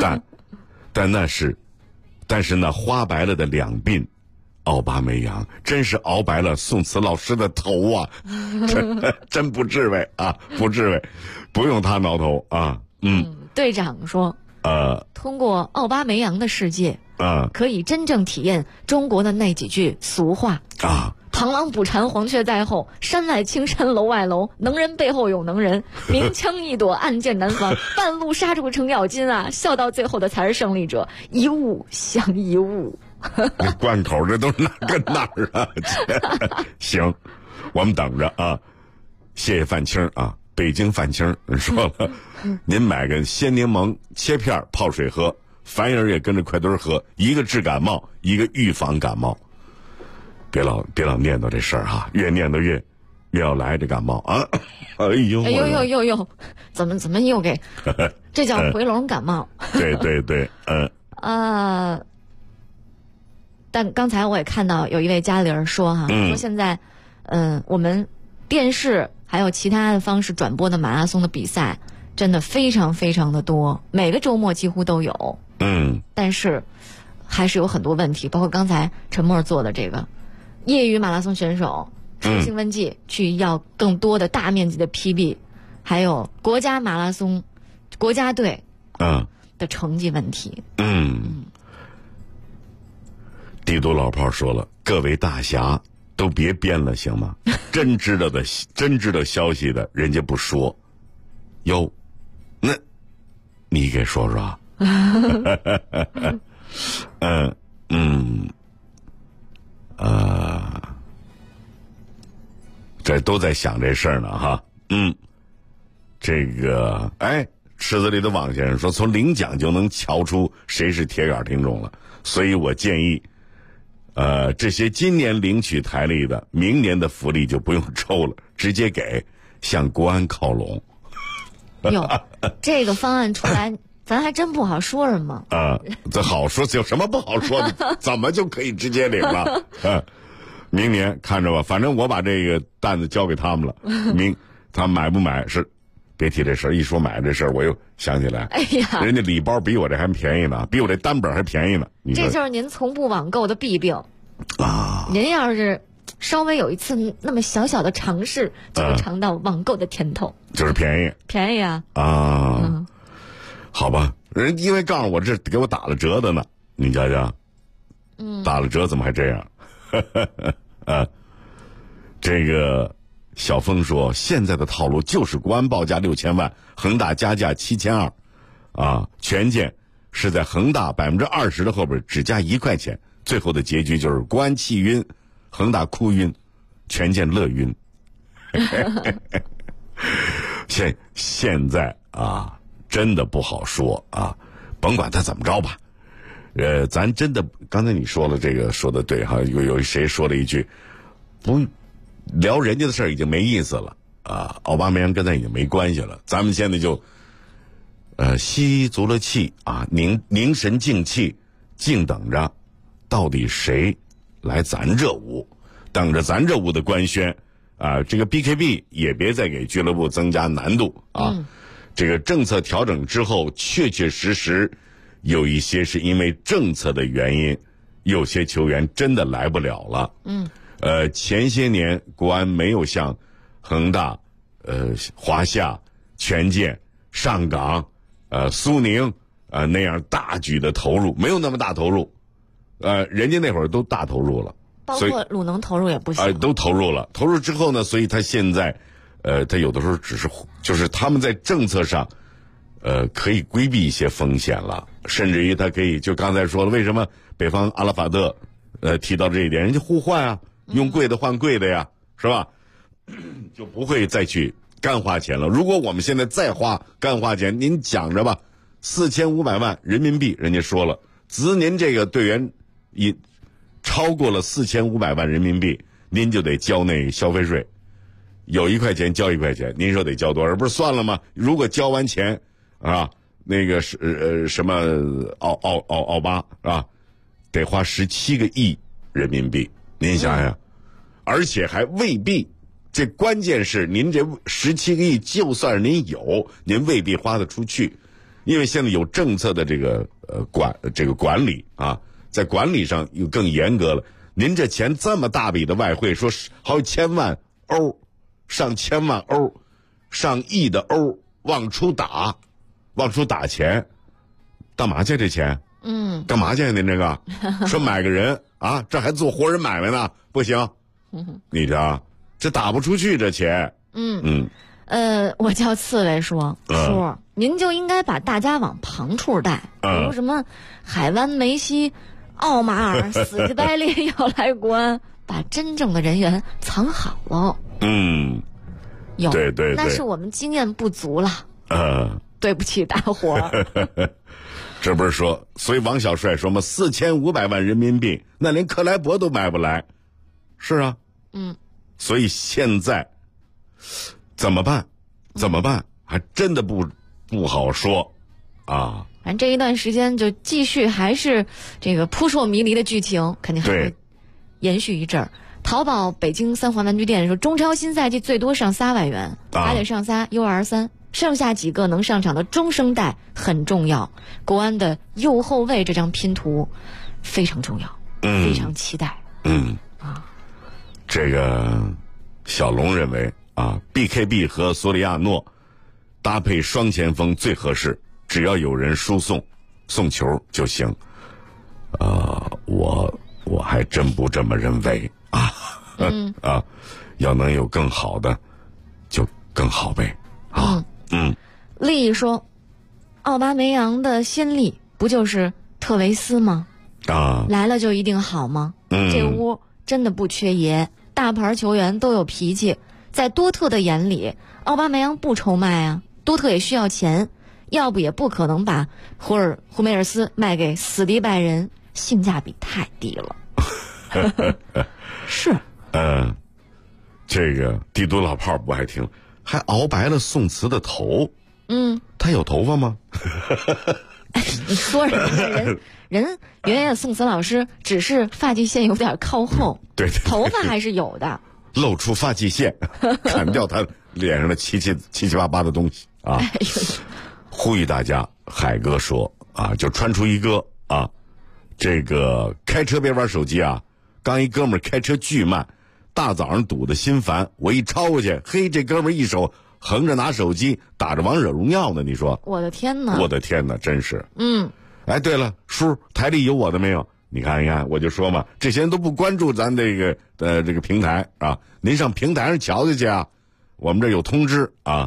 但是那花白了的两鬓，奥巴梅扬真是熬白了宋慈老师的头啊，真不至于啊，不至于，不用他挠头啊。 队长说，通过奥巴梅扬的世界可以真正体验中国的那几句俗话啊。螳螂捕蝉，黄雀在后，山外青山楼外楼，能人背后有能人，明枪易躲，暗箭难防，半路杀出程咬金啊！笑到最后的才是胜利者，一物降一物。 贯口这都是哪跟哪儿啊？行，我们等着啊！谢谢范青啊，北京范青说了，您买个鲜柠檬切片泡水喝，凡人也跟着快墩喝，一个治感冒，一个预防感冒。别老念叨这事儿哈，越念叨越要来这感冒啊！哎呦， 怎么又给？这叫回笼感冒。 对对对， 但刚才我也看到有一位嘉玲说哈，说现在，我们电视还有其他的方式转播的马拉松的比赛，真的非常非常的多，每个周末几乎都有。但是还是有很多问题，包括刚才陈默做的这个。业余马拉松选手出兴奋剂去要更多的大面积的 PB， 还有国家马拉松国家队的成绩问题。 帝都老炮说了，各位大侠都别编了行吗？真知道消息的人家不说，哟，那你给说说。这都在想这事儿呢哈。这个池子里的王先生说，从领奖就能瞧出谁是铁杆听众了。所以我建议，这些今年领取台历的，明年的福利就不用抽了，直接给，向国安靠拢。 哟，这个方案出来，咱还真不好说什么。 这好说，有什么不好说的？怎么就可以直接领了？明年看着吧，反正我把这个担子交给他们了。他买不买是，别提这事儿。一说买这事儿，我又想起来， 哎呀， 人家礼包比我这还便宜呢，比我这单本还便宜呢。 这就是您从不网购的弊病啊！您要是稍微有一次那么小小的尝试，就会尝到网购的甜头。 就是便宜， 便宜啊！ 好吧，人因为告诉我这给我打了折的呢，你瞧瞧，打了折怎么还这样？这个小峰说，现在的套路就是国安报价6000万，恒大加价7200，权健是在恒大20%的后边只加1块钱，最后的结局就是国安气晕，恒大哭晕，权健乐晕。现在真的不好说啊，甭管他怎么着吧。咱真的刚才你说了这个说的对哈，有谁说了一句，不聊人家的事儿已经没意思了啊，奥巴梅扬跟咱已经没关系了，咱们现在就吸足了气啊，凝神静气，静等着到底谁来咱这屋，等着咱这屋的官宣啊，这个 BKB 也别再给俱乐部增加难度啊。这个政策调整之后，确确实实有一些是因为政策的原因，有些球员真的来不了了。前些年国安没有像恒大、华夏、权健、上港、苏宁那样大举的投入，没有那么大投入。人家那会儿都大投入了， 包括鲁能投入也不行。 都投入了，投入之后呢，所以他现在。他有的时候就是他们在政策上，可以规避一些风险了，甚至于他可以就刚才说了，为什么北方阿拉法特，提到这一点，人家互换啊，用贵的换贵的呀，是吧？就不会再去干花钱了。如果我们现在再花干花钱，您讲着吧，4500万人民币，人家说了，只您这个队员一超过了4500万人民币，您就得交那消费税。有1块钱交1块钱，您说得交多少？不是算了吗？如果交完钱那个是什么奥巴得花17个亿人民币，您想想，而且还未必。这关键是您这17个亿，就算您有，您未必花得出去，因为现在有政策的这个管理啊，在管理上又更严格了。您这钱这么大笔的外汇，说好几千万欧。上千万欧，上亿的欧往出打钱，干嘛去这钱？干嘛去您这个？说买个人啊，这还做活人买卖呢，不行。你这打不出去这钱。 我叫刺猬说，叔，您就应该把大家往旁处带，比如什么海湾梅西、奥马尔死乞白赖要来国安，把真正的人员藏好了。有， 对， 那是我们经验不足了。对不起大伙儿。 这不是说，所以王小帅说嘛，4500万人民币，那连克莱伯都买不来。是啊，所以现在怎么办？还真的不好说啊。 反正这一段时间就继续还是这个扑朔迷离的剧情，肯定还会延续一阵儿。淘宝北京三环玩具店说，中超新赛季最多上3万元，还得上仨 U23，剩下几个能上场的中生代很重要。国安的右后卫这张拼图非常重要，非常期待。 这个小龙认为BKB 和索里亚诺搭配双前锋最合适，只要有人输送球就行。我还真不这么认为。要能有更好的就更好呗。 丽说，奥巴梅扬的先例不就是特维斯吗？来了就一定好吗？这屋真的不缺爷，大牌球员都有脾气。在多特的眼里，奥巴梅扬不愁卖啊，多特也需要钱， 要不也不可能把胡梅尔斯卖给斯迪拜仁，性价比太低了。是。 这个帝都老炮不爱听，还熬白了宋慈的头。他有头发吗？ 你说人原来宋慈老师只是发际线有点靠后， 对， 头发还是有的， 露出发际线，砍掉他脸上的七七八八的东西啊！呼吁大家，海哥说啊，就传出一个啊，这个开车别玩手机啊！刚一哥们儿开车巨慢，大早上堵得心烦，我一超过去，嘿，这哥们儿一手横着拿手机打着王者荣耀呢，你说？ 我的天哪！ 我的天哪，真是。哎，对了，叔，台里有我的没有？你看，我就说嘛，这些人都不关注咱这个这个平台啊，您上平台上瞧瞧去啊，我们这有通知啊。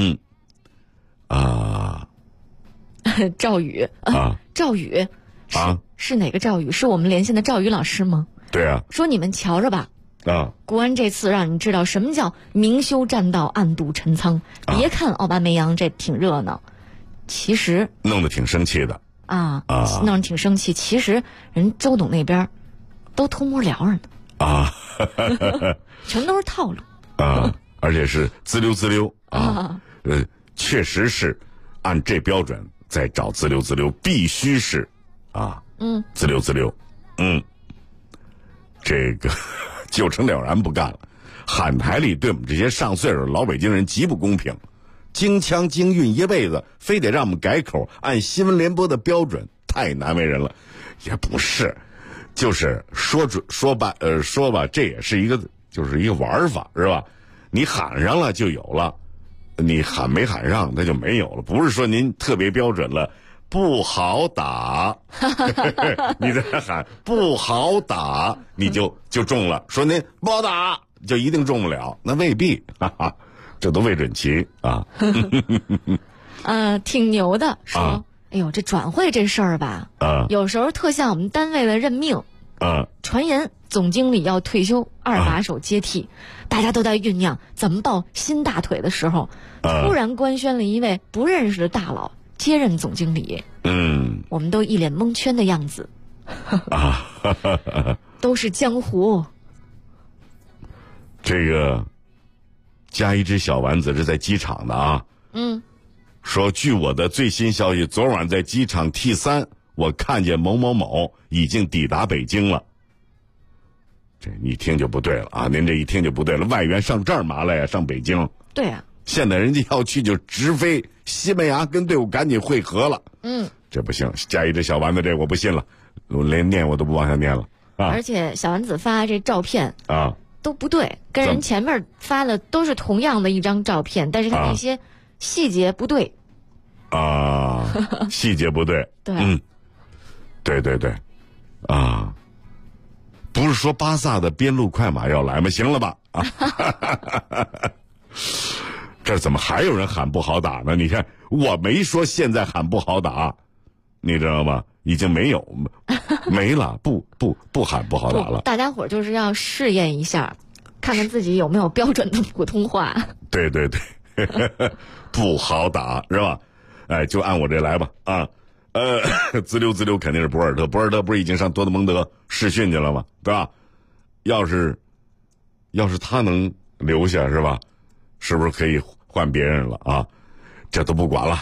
赵宇赵宇是哪个赵宇？是我们连线的赵宇老师吗？ 对啊。 说你们瞧着吧。国安这次让你们知道什么叫明修栈道，暗度陈仓。别看奥巴梅扬这挺热闹，其实弄得挺生气的弄得挺生气。其实人周董那边都偷摸聊着呢全都是套路而且是滋溜确实是按这标准在找滋溜，必须是滋溜这个就成了然不干了。喊台里对我们这些上岁数的老北京人极不公平，京腔京韵一辈子，非得让我们改口按新闻联播的标准，太难为人了。也不是，就是说吧，这也是一个就是一个玩法，是吧？你喊上了就有了，你喊没喊上那就没有了。不是说您特别标准了不好打你在那喊不好打，你就中了。说您不好打就一定中不了，那未必这都未准其啊挺牛的说哎呦，这转会这事儿吧有时候特像我们单位的任命传言总经理要退休，二把手接替大家都在酝酿怎么抱新大腿的时候突然官宣了一位不认识的大佬接任总经理我们都一脸蒙圈的样子都是江湖。 这个加一只小丸子是在机场的说据我的最新消息，昨晚在机场 T3 我看见某某某已经抵达北京了。这一听就不对了您这一听就不对了，外援上这儿嘛来呀？上北京？ 对啊， 现在人家要去就直飞西班牙跟队伍赶紧会合了这不行，加一只小丸子这我不信了，我连念我都不往下念了而且小丸子发这照片都不对，跟人前面发的都是同样的一张照片，但是他那些细节不对细节不对对不是说巴萨的边路快马要来吗？行了吧这怎么还有人喊不好打呢？你看我没说现在喊不好打，你知道吗？已经没了，不喊不好打了。 大家伙就是要试验一下，看看自己有没有标准的普通话。 对不好打是吧？哎，就按我这来吧滋溜肯定是博尔特不是已经上多特蒙德试训去了吗？对吧？要是他能留下是吧？是不是可以换别人了这都不管了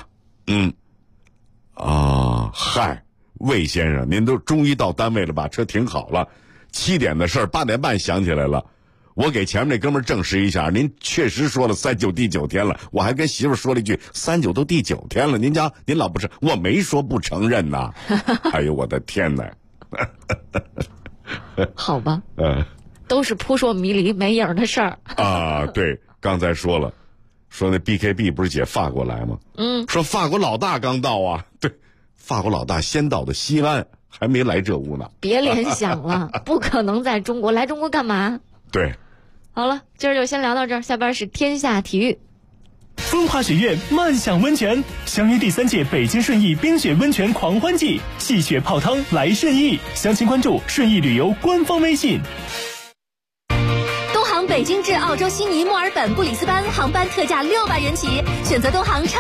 嗨，魏先生您都终于到单位了，把车停好了，7点的事儿8点半想起来了，我给前面那哥们儿证实一下，您确实说了39第9天了，我还跟媳妇说了一句39都第9天了，您家您老不是，我没说不承认呐哎呦我的天哪好吧都是扑朔迷离没影的事儿对，刚才说了，说那 BKB 不是解法国来吗说法国老大刚到对，法国老大先到的西安，还没来这屋呢。 别联想了不可能在中国，来中国干嘛？ 对， 好了，今儿就先聊到这儿，下边是天下体育。 风华雪苑漫享温泉，相约第3届北京顺义冰雪温泉狂欢季，戏雪泡汤来顺义，详情关注顺义旅游官方微信。 东航北京至澳洲悉尼、墨尔本、布里斯班航班特价600元起，选择东航